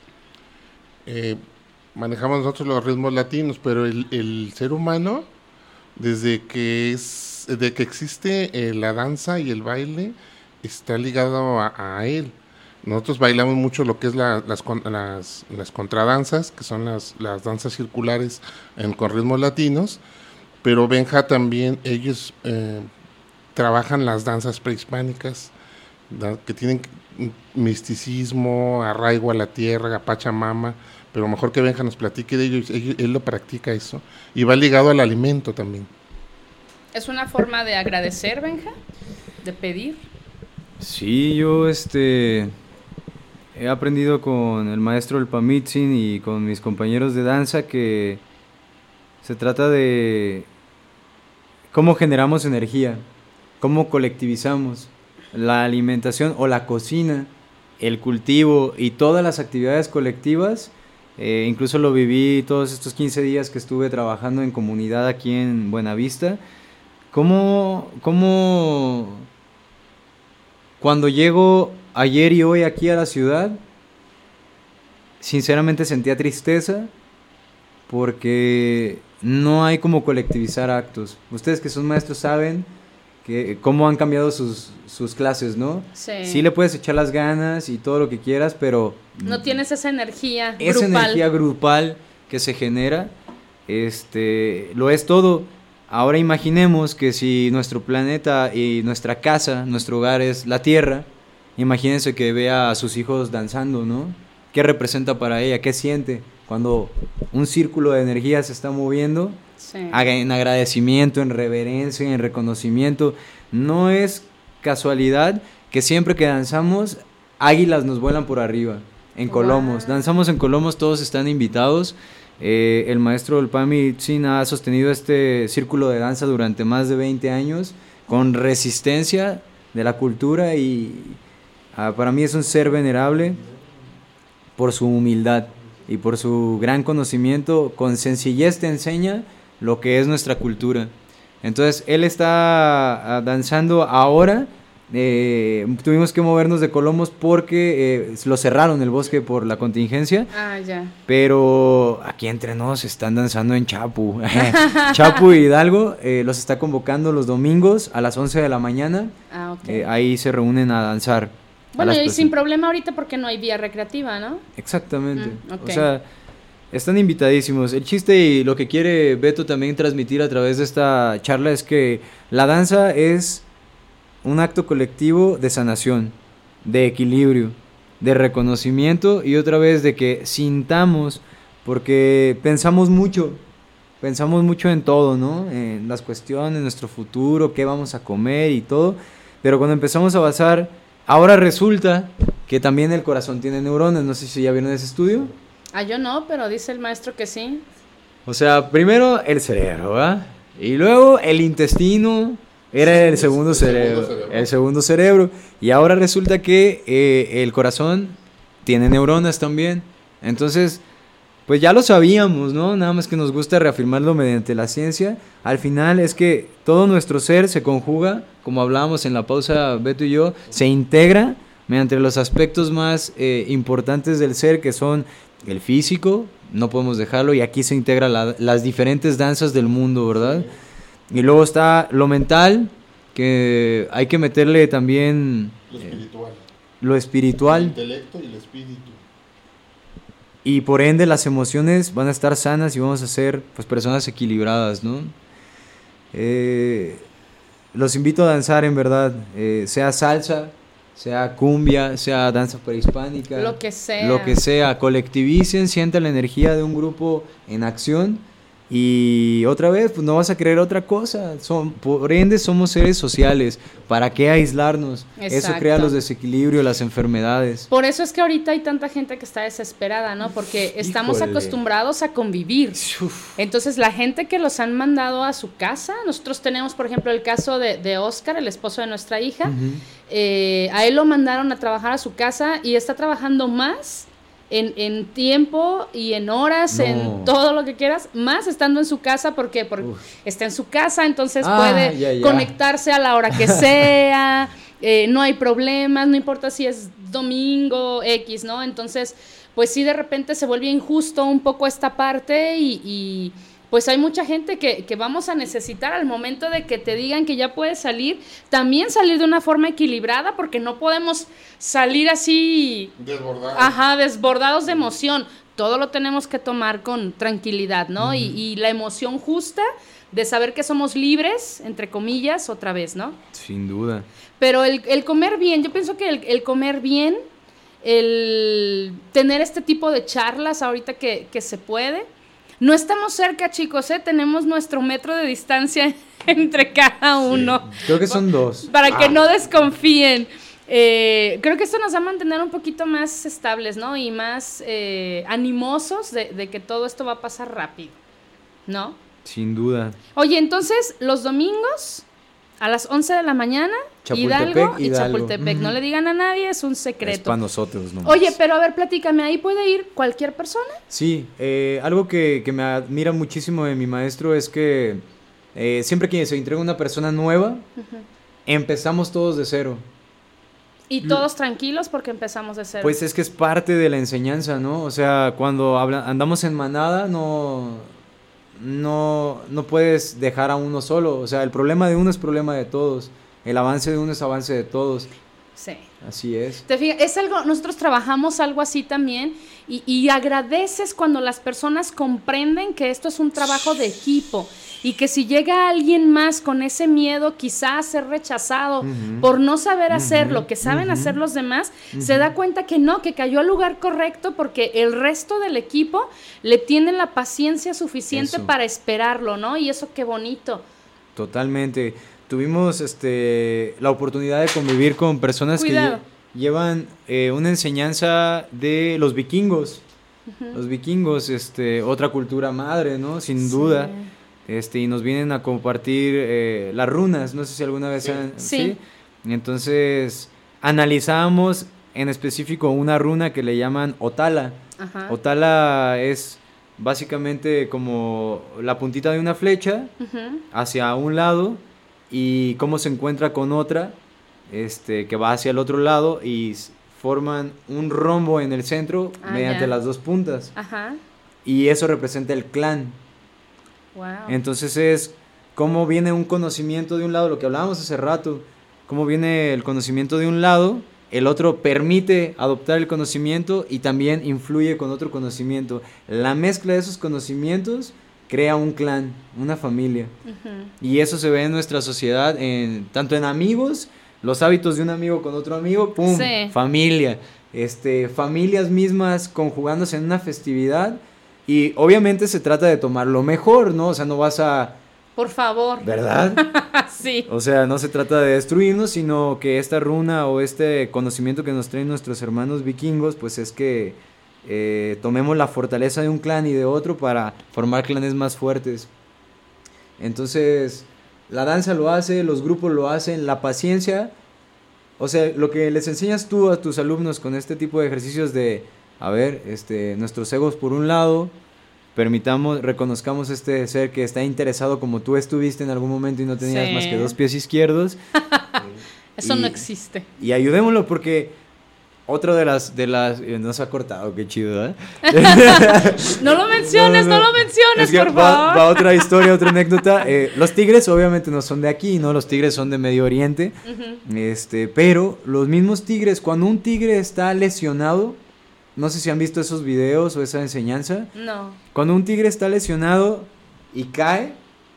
Eh, manejamos nosotros los ritmos latinos, pero el, el ser humano, desde que es, desde que existe eh, la danza y el baile, está ligado a, a él. Nosotros bailamos mucho lo que es la, las, las, las contradanzas, que son las, las danzas circulares en, con ritmos latinos, pero Benja también, ellos eh, trabajan las danzas prehispánicas, da, que tienen misticismo, arraigo a la tierra, a Pachamama, pero mejor que Benja nos platique de ello, él, él lo practica eso, y va ligado al alimento también. ¿Es una forma de agradecer, Benja? ¿De pedir? Sí, yo este he aprendido con el maestro El Pamitzin y con mis compañeros de danza que se trata de cómo generamos energía, cómo colectivizamos la alimentación o la cocina, el cultivo y todas las actividades colectivas. Eh, incluso lo viví todos estos quince días que estuve trabajando en comunidad aquí en Buenavista. ¿Cómo, cómo cuando llego ayer y hoy aquí a la ciudad, sinceramente sentía tristeza porque no hay como colectivizar actos? Ustedes que son maestros saben que cómo han cambiado sus, sus clases, ¿no? Sí. Sí le puedes echar las ganas y todo lo que quieras, pero... No tienes esa energía esa grupal. energía grupal que se genera, este, lo es todo. Ahora imaginemos que si nuestro planeta y nuestra casa, nuestro hogar es la Tierra, imagínense que vea a sus hijos danzando, ¿no? ¿Qué representa para ella? ¿Qué siente cuando un círculo de energía se está moviendo? Sí. En agradecimiento, en reverencia, en reconocimiento. No es casualidad que siempre que danzamos, águilas nos vuelan por arriba, en Colomos. Wow. Danzamos en Colomos, todos están invitados. Eh, el maestro El Pamitzin ha sostenido este círculo de danza durante más de veinte años, con resistencia de la cultura, y ah, para mí es un ser venerable por su humildad y por su gran conocimiento. Con sencillez te enseña lo que es nuestra cultura. Entonces él está uh, danzando ahora. Eh, tuvimos que movernos de Colomos porque eh, lo cerraron el bosque por la contingencia. Ah, ya. Pero aquí entre nos están danzando en Chapu. Chapu y Hidalgo eh, los está convocando los domingos a las once de la mañana. Ah, ok. Eh, ahí se reúnen a danzar. Bueno, a y personas. sin problema ahorita porque no hay vía recreativa, ¿no? Exactamente. Mm, okay. O sea, están invitadísimos. El chiste y lo que quiere Beto también transmitir a través de esta charla es que la danza es un acto colectivo de sanación, de equilibrio, de reconocimiento, y otra vez de que sintamos, porque pensamos mucho, pensamos mucho en todo, ¿no? En las cuestiones, nuestro futuro, qué vamos a comer y todo, pero cuando empezamos a basar, ahora resulta que también el corazón tiene neuronas. No sé si ya vieron ese estudio. Ah, yo no, pero dice el maestro que sí. O sea, primero el cerebro, ¿verdad? Y luego el intestino era el segundo cerebro, el segundo cerebro. Y ahora resulta que eh, el corazón tiene neuronas también. Entonces, pues ya lo sabíamos, ¿no? Nada más que nos gusta reafirmarlo mediante la ciencia. Al final es que todo nuestro ser se conjuga, como hablábamos en la pausa Beto y yo, se integra mediante los aspectos más eh, importantes del ser, que son el físico, no podemos dejarlo, y aquí se integran la, las diferentes danzas del mundo, ¿verdad? Y luego está lo mental, que hay que meterle también Lo espiritual. eh, lo espiritual. El intelecto y el espíritu. Y por ende las emociones van a estar sanas y vamos a ser pues personas equilibradas, ¿no? Eh, los invito a danzar en verdad, eh, sea salsa, sea cumbia, sea danza prehispánica, Lo que sea. lo que sea, colectivicen, sientan la energía de un grupo en acción y otra vez pues no vas a querer otra cosa. Son, por ende somos seres sociales, ¿para qué aislarnos? Eso Exacto. crea los desequilibrios, las enfermedades. Por eso es que ahorita hay tanta gente que está desesperada, ¿no? Porque estamos Híjole. acostumbrados a convivir. Entonces, la gente que los han mandado a su casa, nosotros tenemos, por ejemplo, el caso de, de Oscar, el esposo de nuestra hija. Ujú. Eh, a él lo mandaron a trabajar a su casa y está trabajando más en, en tiempo y en horas, No. en todo lo que quieras, más estando en su casa. ¿Por qué? Porque Uf. está en su casa, entonces Ah, puede ya, ya. conectarse a la hora que sea, eh, no hay problemas, no importa si es domingo, X, ¿no? Entonces, pues sí, de repente se vuelve injusto un poco esta parte y... y pues hay mucha gente que, que vamos a necesitar al momento de que te digan que ya puedes salir, también salir de una forma equilibrada, porque no podemos salir así, Desbordado. ajá, desbordados de emoción. Todo lo tenemos que tomar con tranquilidad, ¿no? Uh-huh. y, y la emoción justa de saber que somos libres, entre comillas, otra vez, ¿no? Sin duda. Pero el, el comer bien, yo pienso que el, el comer bien, el tener este tipo de charlas ahorita que, que se puede. No estamos cerca, chicos, ¿eh? Tenemos nuestro metro de distancia entre cada uno. Sí. Creo que son dos. Para ah. que no desconfíen. Eh, creo que esto nos va a mantener un poquito más estables, ¿no? Y más eh, animosos de, de que todo esto va a pasar rápido, ¿no? Sin duda. Oye, entonces, los domingos a las once de la mañana, Hidalgo y Hidalgo. Chapultepec. Uh-huh. No le digan a nadie, es un secreto. Es para nosotros, nomás. Oye, pero a ver, platícame, ¿ahí puede ir cualquier persona? Sí, eh, algo que, que me admira muchísimo de mi maestro es que eh, siempre que se entrega una persona nueva, uh-huh. empezamos todos de cero. Y todos tranquilos porque empezamos de cero. Pues es que es parte de la enseñanza, ¿no? O sea, cuando habla, andamos en manada, no... No, no puedes dejar a uno solo. O sea, el problema de uno es problema de todos. El avance de uno es avance de todos. Sí. Así es. Te fijas, es algo, nosotros trabajamos algo así también y, y agradeces cuando las personas comprenden que esto es un trabajo de equipo y que si llega alguien más con ese miedo quizá a ser rechazado uh-huh. por no saber hacer uh-huh. lo que saben uh-huh. hacer los demás, uh-huh. se da cuenta que no, que cayó al lugar correcto porque el resto del equipo le tiene la paciencia suficiente eso. Para esperarlo, ¿no? Y eso qué bonito. Totalmente. Tuvimos este, la oportunidad de convivir con personas Cuidado. que lle- llevan eh, una enseñanza de los vikingos. Uh-huh. Los vikingos, este, otra cultura madre, ¿no? Sin sí. duda. Este, y nos vienen a compartir eh, las runas, no sé si alguna vez... Sí. Han, sí. ¿sí? Entonces, analizamos en específico una runa que le llaman Otala. Ajá. Otala es básicamente como la puntita de una flecha uh-huh. hacia un lado y cómo se encuentra con otra este, que va hacia el otro lado y forman un rombo en el centro ah, mediante ya. las dos puntas. Ajá. Y eso representa el clan. Wow. Entonces es cómo viene un conocimiento de un lado, lo que hablábamos hace rato, cómo viene el conocimiento de un lado, el otro permite adoptar el conocimiento y también influye con otro conocimiento. La mezcla de esos conocimientos crea un clan, una familia. Uh-huh. Y eso se ve en nuestra sociedad, en, tanto en amigos, los hábitos de un amigo con otro amigo, ¡pum! Sí. Familia. Este, familias mismas conjugándose en una festividad. Y obviamente se trata de tomar lo mejor, ¿no? O sea, no vas a... Por favor. ¿Verdad? Sí. O sea, no se trata de destruirnos, sino que esta runa o este conocimiento que nos traen nuestros hermanos vikingos, pues es que eh, tomemos la fortaleza de un clan y de otro para formar clanes más fuertes. Entonces, la danza lo hace, los grupos lo hacen, la paciencia. O sea, lo que les enseñas tú a tus alumnos con este tipo de ejercicios de... A ver, este, nuestros egos por un lado, permitamos, reconozcamos este ser que está interesado como tú estuviste en algún momento y no tenías sí. más que dos pies izquierdos. Eso y, no existe. Y ayudémoslo porque Otro de las, de las, eh, no se ha cortado, qué chido, ¿eh? No lo menciones, no, no, no lo menciones, es que por va, favor. va otra historia, otra anécdota. Eh, los tigres obviamente no son de aquí, ¿no? Los tigres son de Medio Oriente. Uh-huh. Este, pero los mismos tigres, cuando un tigre está lesionado, no sé si han visto esos videos o esa enseñanza. No. Cuando un tigre está lesionado y cae,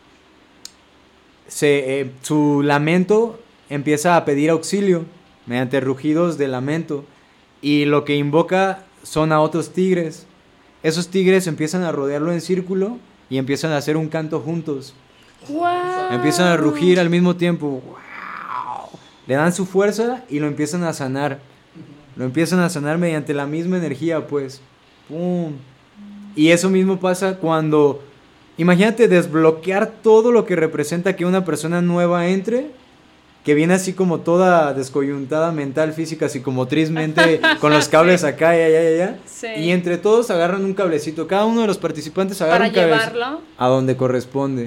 se, eh, su lamento empieza a pedir auxilio mediante rugidos de lamento. Y lo que invoca son a otros tigres. Esos tigres empiezan a rodearlo en círculo y empiezan a hacer un canto juntos. Wow. Empiezan a rugir al mismo tiempo. Wow. Le dan su fuerza y lo empiezan a sanar. Lo empiezan a sanar mediante la misma energía, pues. ¡Pum! Y eso mismo pasa cuando... Imagínate desbloquear todo lo que representa que una persona nueva entre... que viene así como toda descoyuntada mental, física, psicomotrizmente, con los cables sí. acá y allá y allá. Sí. Y entre todos agarran un cablecito. Cada uno de los participantes agarra para un cablecito. Para llevarlo. A donde corresponde.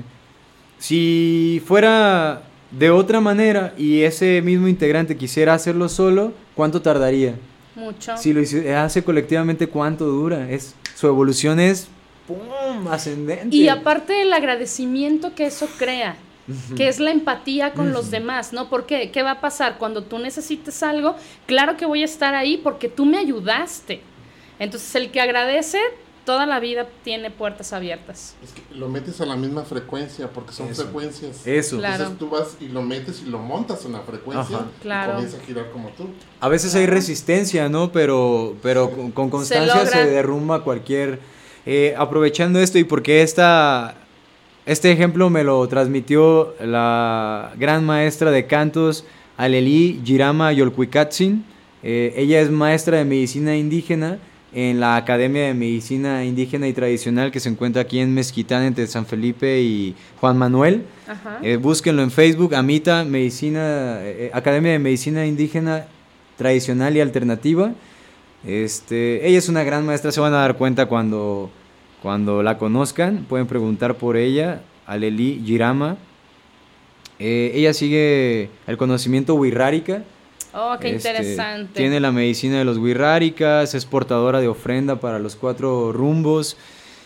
Si fuera de otra manera y ese mismo integrante quisiera hacerlo solo, ¿cuánto tardaría? Mucho. Si lo hace colectivamente, ¿cuánto dura? Es, su evolución es, ¡pum!, ascendente. Y aparte el agradecimiento que eso crea. Que es la empatía con los demás, ¿no? Porque, ¿qué va a pasar? Cuando tú necesites algo, claro que voy a estar ahí porque tú me ayudaste. Entonces, el que agradece, toda la vida tiene puertas abiertas. Es que lo metes a la misma frecuencia, porque son Eso. frecuencias. Eso. Entonces Claro. tú vas y lo metes y lo montas en la frecuencia. Ajá. Claro. Y comienza a girar como tú. A veces hay resistencia, ¿no? Pero, pero con, con constancia se, se derrumba cualquier... Eh, aprovechando esto y porque esta... Este ejemplo me lo transmitió la gran maestra de cantos, Aleli Jirama Yolcuicatzin. Eh, ella es maestra de medicina indígena en la Academia de Medicina Indígena y Tradicional que se encuentra aquí en Mezquitán entre San Felipe y Juan Manuel. Ajá. Eh, búsquenlo en Facebook, Amita, Medicina, eh, Academia de Medicina Indígena Tradicional y Alternativa. Este, ella es una gran maestra, se van a dar cuenta cuando... Cuando la conozcan, pueden preguntar por ella, Aleli Jirama. Eh, ella sigue el conocimiento wixárika. Oh, qué este, interesante. Tiene la medicina de los wixárikas, es portadora de ofrenda para los cuatro rumbos.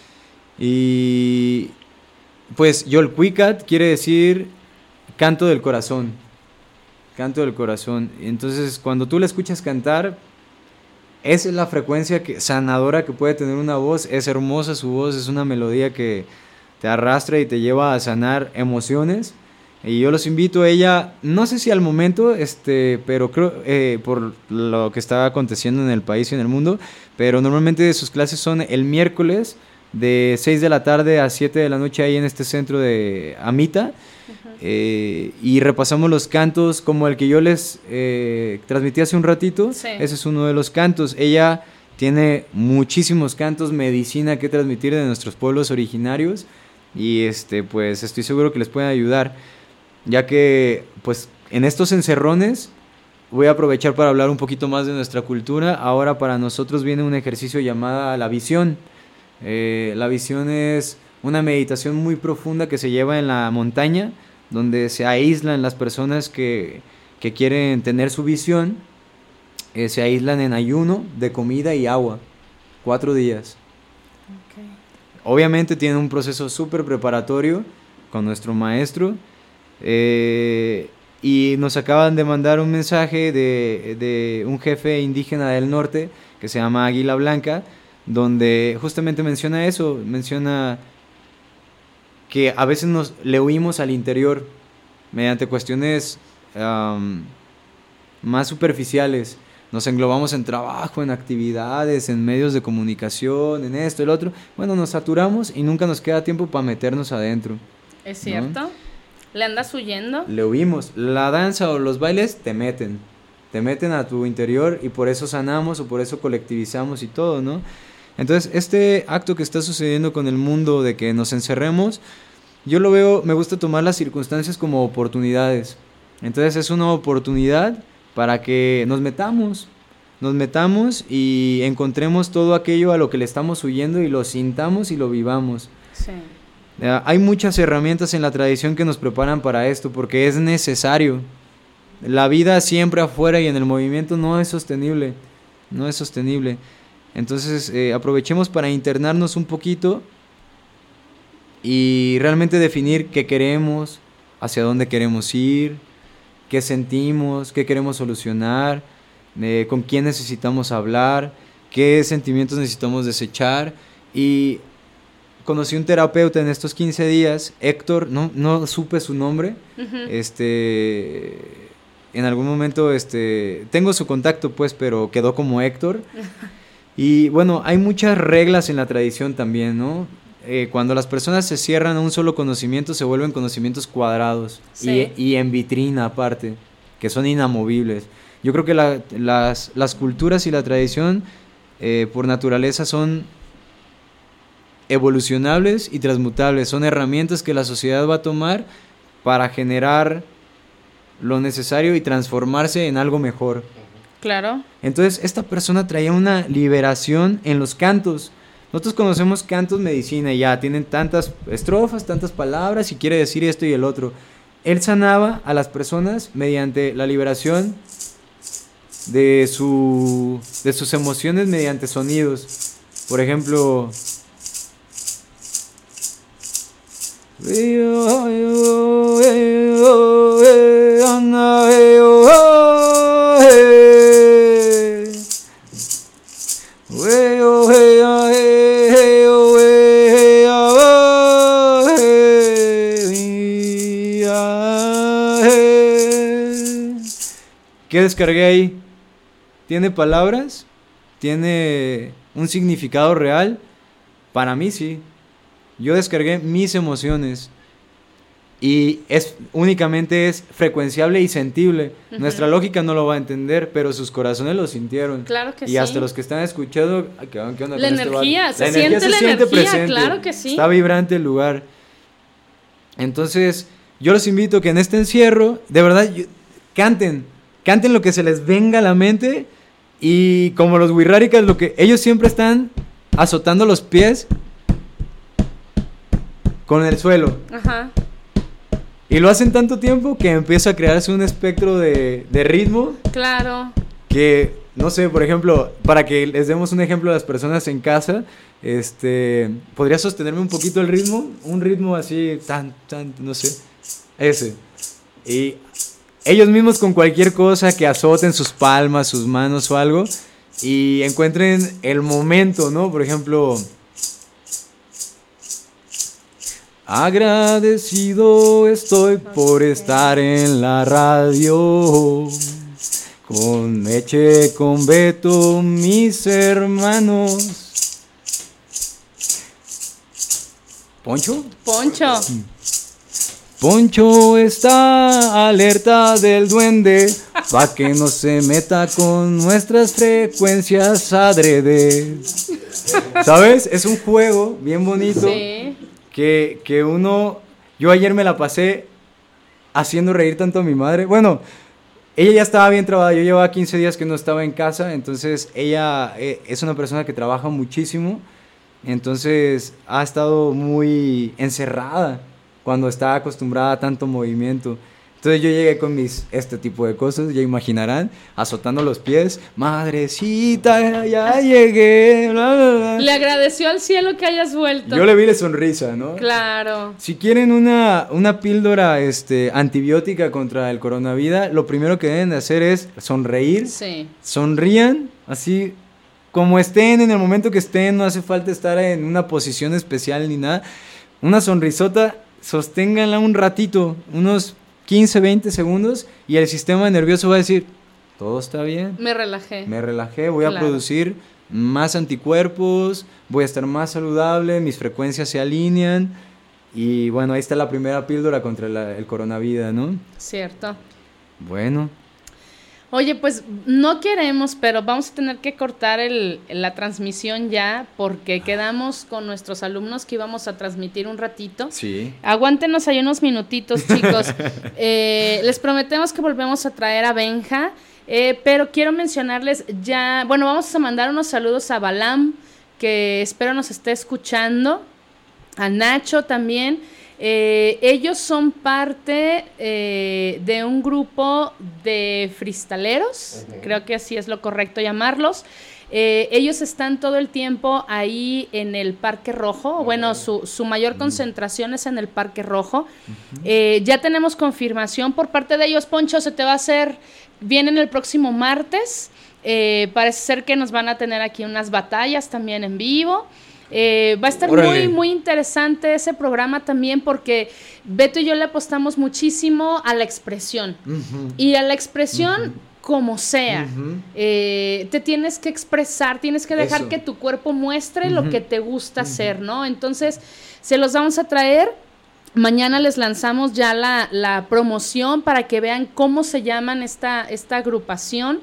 Y pues Yolcuicat quiere decir canto del corazón. Canto del corazón. Entonces, cuando tú la escuchas cantar... Esa es la frecuencia que, sanadora que puede tener una voz. Es hermosa su voz, es una melodía que te arrastra y te lleva a sanar emociones. Y yo los invito a ella, no sé si al momento, este, pero creo eh, por lo que está aconteciendo en el país y en el mundo, pero normalmente sus clases son el miércoles de seis de la tarde a siete de la noche ahí en este centro de Amita. Eh, y repasamos los cantos como el que yo les eh, transmití hace un ratito. Sí. Ese es uno de los cantos. Ella tiene muchísimos cantos, medicina que transmitir de nuestros pueblos originarios y este pues estoy seguro que les pueden ayudar, ya que pues en estos encerrones voy a aprovechar para hablar un poquito más de nuestra cultura. Ahora para nosotros viene un ejercicio llamado la visión. Eh, la visión es una meditación muy profunda que se lleva en la montaña, donde se aíslan las personas que, que quieren tener su visión, eh, se aíslan en ayuno de comida y agua, cuatro días. Okay. Obviamente tienen un proceso súper preparatorio con nuestro maestro, eh, y nos acaban de mandar un mensaje de, de un jefe indígena del norte que se llama Águila Blanca, donde justamente menciona eso, menciona... que a veces nos le huimos al interior mediante cuestiones um, más superficiales. Nos englobamos en trabajo, en actividades, en medios de comunicación, en esto, el otro. Bueno, nos saturamos y nunca nos queda tiempo para meternos adentro. ¿Es cierto? ¿No? ¿Le andas huyendo? Le huimos. La danza o los bailes te meten. Te meten a tu interior y por eso sanamos o por eso colectivizamos y todo, ¿no? Entonces, este acto que está sucediendo con el mundo de que nos encerremos, yo lo veo, me gusta tomar las circunstancias como oportunidades. Entonces, es una oportunidad para que nos metamos, nos metamos y encontremos todo aquello a lo que le estamos huyendo y lo sintamos y lo vivamos. Sí. Uh, hay muchas herramientas en la tradición que nos preparan para esto, porque es necesario. La vida siempre afuera y en el movimiento no es sostenible. no es sostenible. Entonces eh, aprovechemos para internarnos un poquito y realmente definir qué queremos, hacia dónde queremos ir, qué sentimos, qué queremos solucionar, eh, con quién necesitamos hablar, qué sentimientos necesitamos desechar. Y conocí un terapeuta en estos quince días, Héctor, no, no supe su nombre, uh-huh. este, en algún momento este, tengo su contacto pues, pero quedó como Héctor. Y bueno, hay muchas reglas en la tradición también, ¿no? Eh, cuando las personas se cierran a un solo conocimiento, se vuelven conocimientos cuadrados, sí. y, y en vitrina aparte, que son inamovibles. Yo creo que la, las, las culturas y la tradición eh, por naturaleza son evolucionables y transmutables, son herramientas que la sociedad va a tomar para generar lo necesario y transformarse en algo mejor. Claro. Entonces, esta persona traía una liberación en los cantos. Nosotros conocemos cantos medicina y ya tienen tantas estrofas, tantas palabras y quiere decir esto y el otro. Él sanaba a las personas mediante la liberación de, su, de sus emociones mediante sonidos. Por ejemplo... ¿Qué descargué ahí? ¿Tiene palabras? ¿Tiene un significado real? Para mí sí. Yo descargué mis emociones y es únicamente es frecuenciable y sentible. Uh-huh. Nuestra lógica no lo va a entender, pero sus corazones lo sintieron. Claro que y sí. hasta los que están escuchando, ¿qué onda, qué onda la con energía, este se, la siente se la siente energía, presente. Claro que sí. Está vibrante el lugar. Entonces, yo los invito a que en este encierro, de verdad, yo, canten, canten lo que se les venga a la mente y como los wixárikas, lo que ellos siempre están azotando los pies con el suelo. Ajá. Y lo hacen tanto tiempo que empieza a crearse un espectro de, de ritmo. Claro. Que, no sé, por ejemplo, para que les demos un ejemplo a las personas en casa, este, ¿podría sostenerme un poquito el ritmo? Un ritmo así, tan, tan, no sé, ese. Y ellos mismos con cualquier cosa que azoten sus palmas, sus manos o algo, y encuentren el momento, ¿no? Por ejemplo... Agradecido estoy por estar en la radio, con Meche, con Beto, mis hermanos. ¿Poncho? Poncho. Poncho está alerta del duende, pa' que no se meta con nuestras frecuencias adrede. ¿Sabes? Es un juego bien bonito. Sí. Que, que uno, yo ayer me la pasé haciendo reír tanto a mi madre. Bueno, ella ya estaba bien trabada, yo llevaba quince días que no estaba en casa, entonces ella eh, es una persona que trabaja muchísimo, entonces ha estado muy encerrada cuando está acostumbrada a tanto movimiento. Entonces yo llegué con mis, este tipo de cosas, ya imaginarán, azotando los pies, madrecita, ya llegué, bla, bla, bla. Le agradeció al cielo que hayas vuelto. Yo le vi la sonrisa, ¿no? Claro. Si quieren una, una píldora este, antibiótica contra el coronavirus, lo primero que deben de hacer es sonreír, sí. Sonrían, así como estén, en el momento que estén, no hace falta estar en una posición especial ni nada, una sonrisota, sosténganla un ratito, unos quince, veinte segundos y el sistema nervioso va a decir, todo está bien. Me relajé. Me relajé, voy claro. a producir más anticuerpos, voy a estar más saludable, mis frecuencias se alinean y bueno, ahí está la primera píldora contra la, el coronavirus, ¿no? Cierto. Bueno. Oye, pues no queremos, pero vamos a tener que cortar el, la transmisión ya porque quedamos con nuestros alumnos que íbamos a transmitir un ratito. Sí. Aguántenos ahí unos minutitos, chicos. eh, les prometemos que volvemos a traer a Benja, eh, pero quiero mencionarles ya, bueno, vamos a mandar unos saludos a Balam, que espero nos esté escuchando, a Nacho también. Eh, ellos son parte eh, de un grupo de freestaleros, uh-huh. creo que así es lo correcto llamarlos. Eh, ellos están todo el tiempo ahí en el Parque Rojo, uh-huh. bueno, su, su mayor concentración uh-huh. es en el Parque Rojo. Uh-huh. Eh, ya tenemos confirmación por parte de ellos. Poncho, se te va a hacer, vienen el próximo martes, eh, parece ser que nos van a tener aquí unas batallas también en vivo. Eh, va a estar Órale. muy, muy interesante ese programa también porque Beto y yo le apostamos muchísimo a la expresión uh-huh. y a la expresión uh-huh. como sea. Uh-huh. Eh, te tienes que expresar, tienes que dejar Eso. que tu cuerpo muestre uh-huh. lo que te gusta uh-huh. hacer, ¿no? Entonces, se los vamos a traer. Mañana les lanzamos ya la, la promoción para que vean cómo se llaman esta, esta agrupación.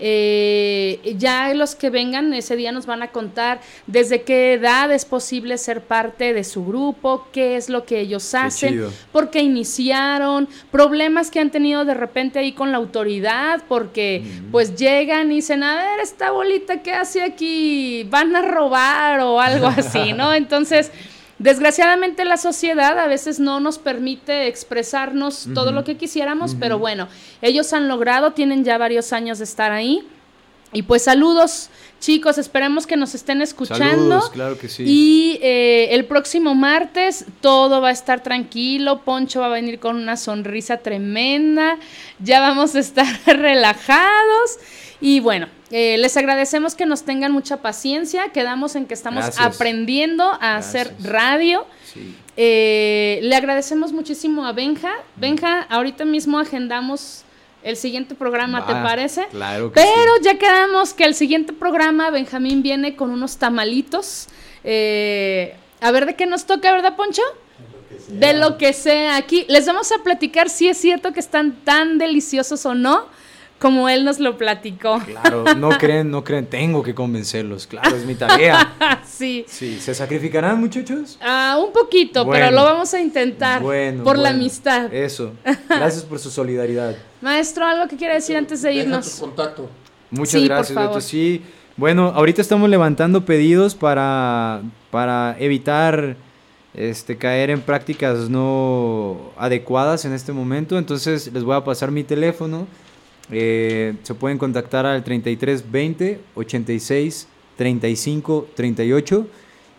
Eh, ya los que vengan ese día nos van a contar desde qué edad es posible ser parte de su grupo, qué es lo que ellos hacen, por qué iniciaron, problemas que han tenido de repente ahí con la autoridad, porque uh-huh. pues llegan y dicen, a ver, esta bolita ¿qué hace aquí? Van a robar o algo así, ¿no? Entonces, desgraciadamente la sociedad a veces no nos permite expresarnos uh-huh. todo lo que quisiéramos, uh-huh. pero bueno, ellos han logrado, tienen ya varios años de estar ahí. Y pues saludos, chicos, esperemos que nos estén escuchando. Saludos, claro que sí. Y eh, el próximo martes todo va a estar tranquilo, Poncho va a venir con una sonrisa tremenda, ya vamos a estar relajados. Y bueno, eh, les agradecemos que nos tengan mucha paciencia, quedamos en que estamos Gracias. aprendiendo a Gracias. hacer radio. Sí. Eh, le agradecemos muchísimo a Benja. Benja, ahorita mismo agendamos el siguiente programa, Va, ¿te parece? Claro que Pero sí. ya quedamos que el siguiente programa Benjamín viene con unos tamalitos. Eh, a ver de qué nos toca, ¿verdad, Poncho? De lo que sea. Aquí les vamos a platicar si es cierto que están tan deliciosos o no, como él nos lo platicó. Claro, no creen, no creen, tengo que convencerlos, claro, es mi tarea. Sí. Sí, ¿se sacrificarán, muchachos? Ah, un poquito, bueno, pero lo vamos a intentar bueno, por bueno, la amistad. Eso, gracias por su solidaridad. Maestro, ¿algo que quiere decir antes de irnos? Deja tu contacto. Muchas sí, gracias, Beto. Sí, bueno, ahorita estamos levantando pedidos para, para evitar este, caer en prácticas no adecuadas en este momento, entonces les voy a pasar mi teléfono. Eh, se pueden contactar al treinta y tres veinte ochenta y seis treinta y cinco treinta y ocho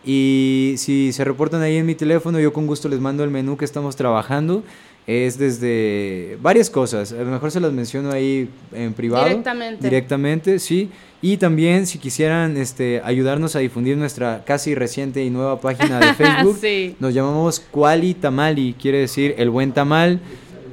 y si se reportan ahí en mi teléfono yo con gusto les mando el menú que estamos trabajando. Es desde varias cosas, a lo mejor se las menciono ahí en privado directamente, directamente sí, y también si quisieran este, ayudarnos a difundir nuestra casi reciente y nueva página de Facebook. Sí. Nos llamamos Cuali Tamali, quiere decir el buen tamal.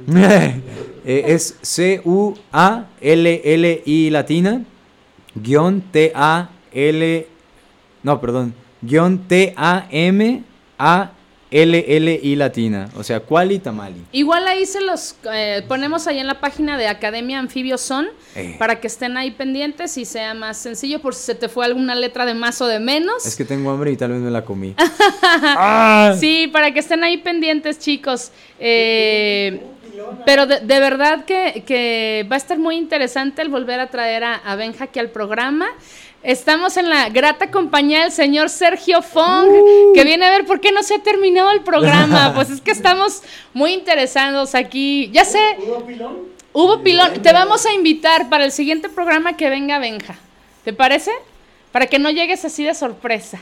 Eh, es C U A L L I latina, guión T A L, no, perdón, guión T A M A L L I latina, o sea, Cuali Tamali. Igual ahí se los eh, ponemos ahí en la página de Academia Anfibio Son, eh. para que estén ahí pendientes y sea más sencillo por si se te fue alguna letra de más o de menos. Es que tengo hambre y tal vez me la comí. ¡Ah! Sí, para que estén ahí pendientes, chicos. Eh... Pero de, de verdad que, que va a estar muy interesante el volver a traer a, a Benja aquí al programa. Estamos en la grata compañía del señor Sergio Fong, uh. que viene a ver por qué no se ha terminado el programa. Pues es que estamos muy interesados aquí. Ya sé. ¿Hubo pilón? Hubo pilón. Te vamos a invitar para el siguiente programa que venga Benja. ¿Te parece? Para que no llegues así de sorpresa.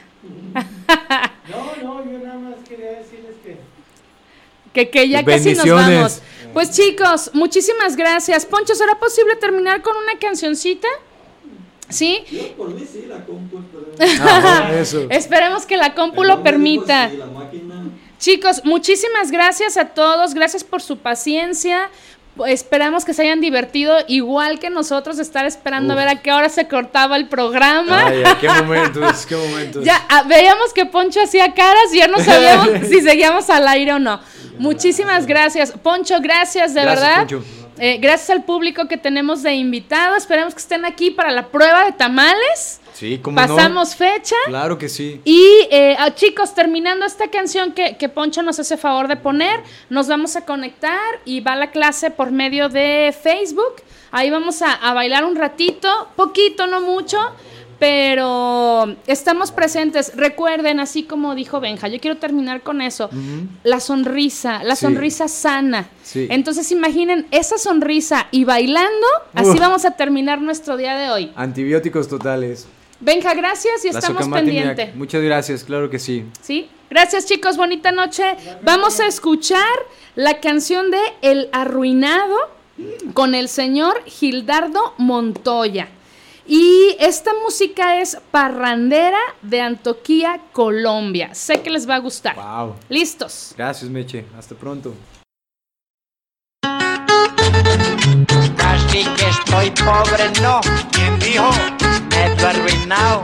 No, no, yo nada más quería decirles que... Que, que ya casi nos vamos. Pues chicos, muchísimas gracias. Poncho, ¿será posible terminar con una cancioncita? ¿Sí? Yo por mí sí, la compu. Ah, eso. Esperemos que la compu lo permita. Sí, la máquina. Chicos, muchísimas gracias a todos. Gracias por su paciencia. Esperamos que se hayan divertido igual que nosotros, estar esperando Uf. a ver a qué hora se cortaba el programa. Ay, ¿a qué momentos? ¿Qué momentos? Ya a, veíamos que Poncho hacía caras y ya no sabíamos si seguíamos al aire o no. Muchísimas gracias. Poncho, gracias, de gracias, verdad. Poncho. Eh, gracias al público que tenemos de invitado. Esperemos que estén aquí para la prueba de tamales. Sí, ¿cómo Pasamos no? fecha. Claro que sí. Y eh, chicos, terminando esta canción que, que Poncho nos hace favor de poner, nos vamos a conectar y va la clase por medio de Facebook. Ahí vamos a, a bailar un ratito, poquito, no mucho, pero estamos presentes. Recuerden, así como dijo Benja, yo quiero terminar con eso, uh-huh. la sonrisa, la sí. sonrisa sana. Sí. Entonces imaginen esa sonrisa y bailando, así uh. vamos a terminar nuestro día de hoy. Antibióticos totales. Benja, gracias y la estamos pendientes. Muchas gracias, claro que sí. Sí, gracias chicos, bonita noche. Vamos a escuchar la canción de El Arruinado con el señor Gildardo Montoya. Y esta música es parrandera de Antioquia, Colombia. Sé que les va a gustar. Wow. ¿Listos? Gracias, Meche. Hasta pronto. Casi que estoy pobre, no. ¿Quién dijo? Medio arruinado.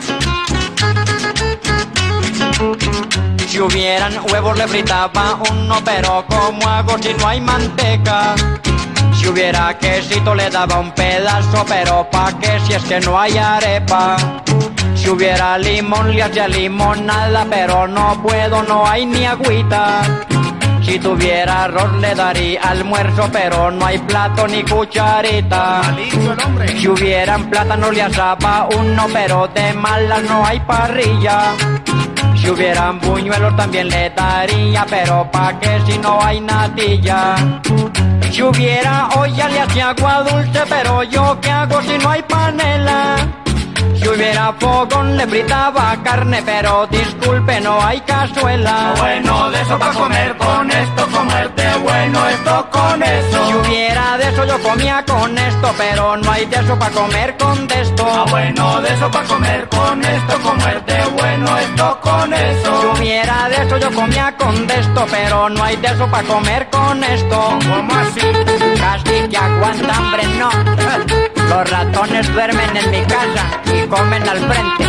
Si hubieran huevos le fritaba uno, pero ¿cómo hago si no hay manteca? Si hubiera quesito le daba un pedazo, pero ¿pa' qué si es que no hay arepa? Si hubiera limón le hacía limonada, pero no puedo, no hay ni agüita. Si tuviera arroz le daría almuerzo, pero no hay plato ni cucharita. Si hubieran plátanos le asaba uno, pero de malas no hay parrilla. Si hubieran buñuelos también le daría, pero ¿pa' qué si no hay natilla? Si hubiera olla le hacía agua dulce, pero yo ¿qué hago si no hay panela? Si hubiera fogón le fritaba carne, pero disculpe, no hay cazuela. Bueno, de eso pa' comer con esto, comerte bueno esto con eso. Si hubiera de eso yo comía con esto, pero no hay de eso pa' comer con de esto. Ah, bueno, de eso pa' comer con esto, comerte bueno esto con eso. Si hubiera de eso yo comía con de esto, pero no hay de eso pa' comer con esto. ¿Cómo así? Casi que aguanta hambre, no. Los ratones duermen en mi casa y comen al frente.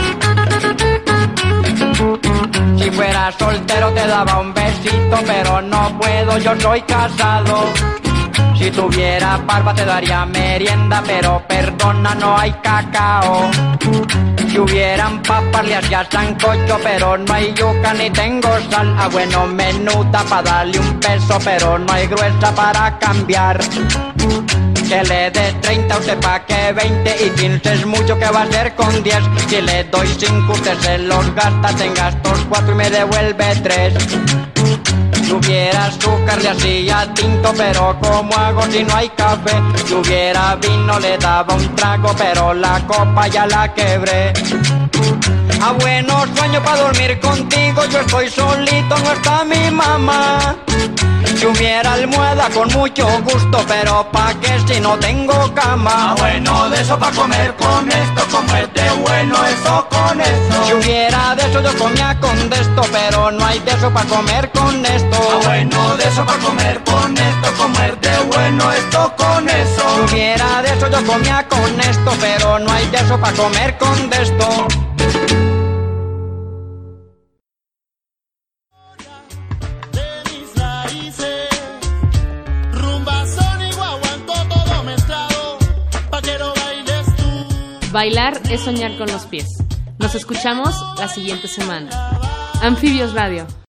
Si fuera soltero te daba un besito, pero no puedo, yo soy casado. Si tuviera barba te daría merienda, pero perdona, no hay cacao. Si hubieran papas le hacía sancocho, pero no hay yuca ni tengo sal. Ah, bueno, menuda pa' darle un peso, pero no hay gruesa para cambiar. Que le dé treinta, usted pa' que veinte, y quince es mucho, que va a ser con diez. Si le doy cinco, usted se los gasta, tenga estos cuatro y me devuelve tres. Si hubiera azúcar le hacía tinto, pero ¿cómo hago si no hay café? Si hubiera vino le daba un trago, pero la copa ya la quebré. Ah, bueno, sueño pa' dormir contigo, yo estoy solito, no está mi mamá. Si hubiera almohada con mucho gusto, pero ¿pa' qué si no tengo cama? Ah, bueno, de eso pa' comer con esto, comerte bueno eso con eso. Si hubiera de eso yo comía con de esto, pero no hay de eso pa' comer con esto. Ah, bueno, de eso pa' comer con esto, comerte bueno esto con eso. Si hubiera de eso yo comía con esto, pero no hay de eso pa' comer con de esto. Bailar es soñar con los pies. Nos escuchamos la siguiente semana. Anfibios Radio.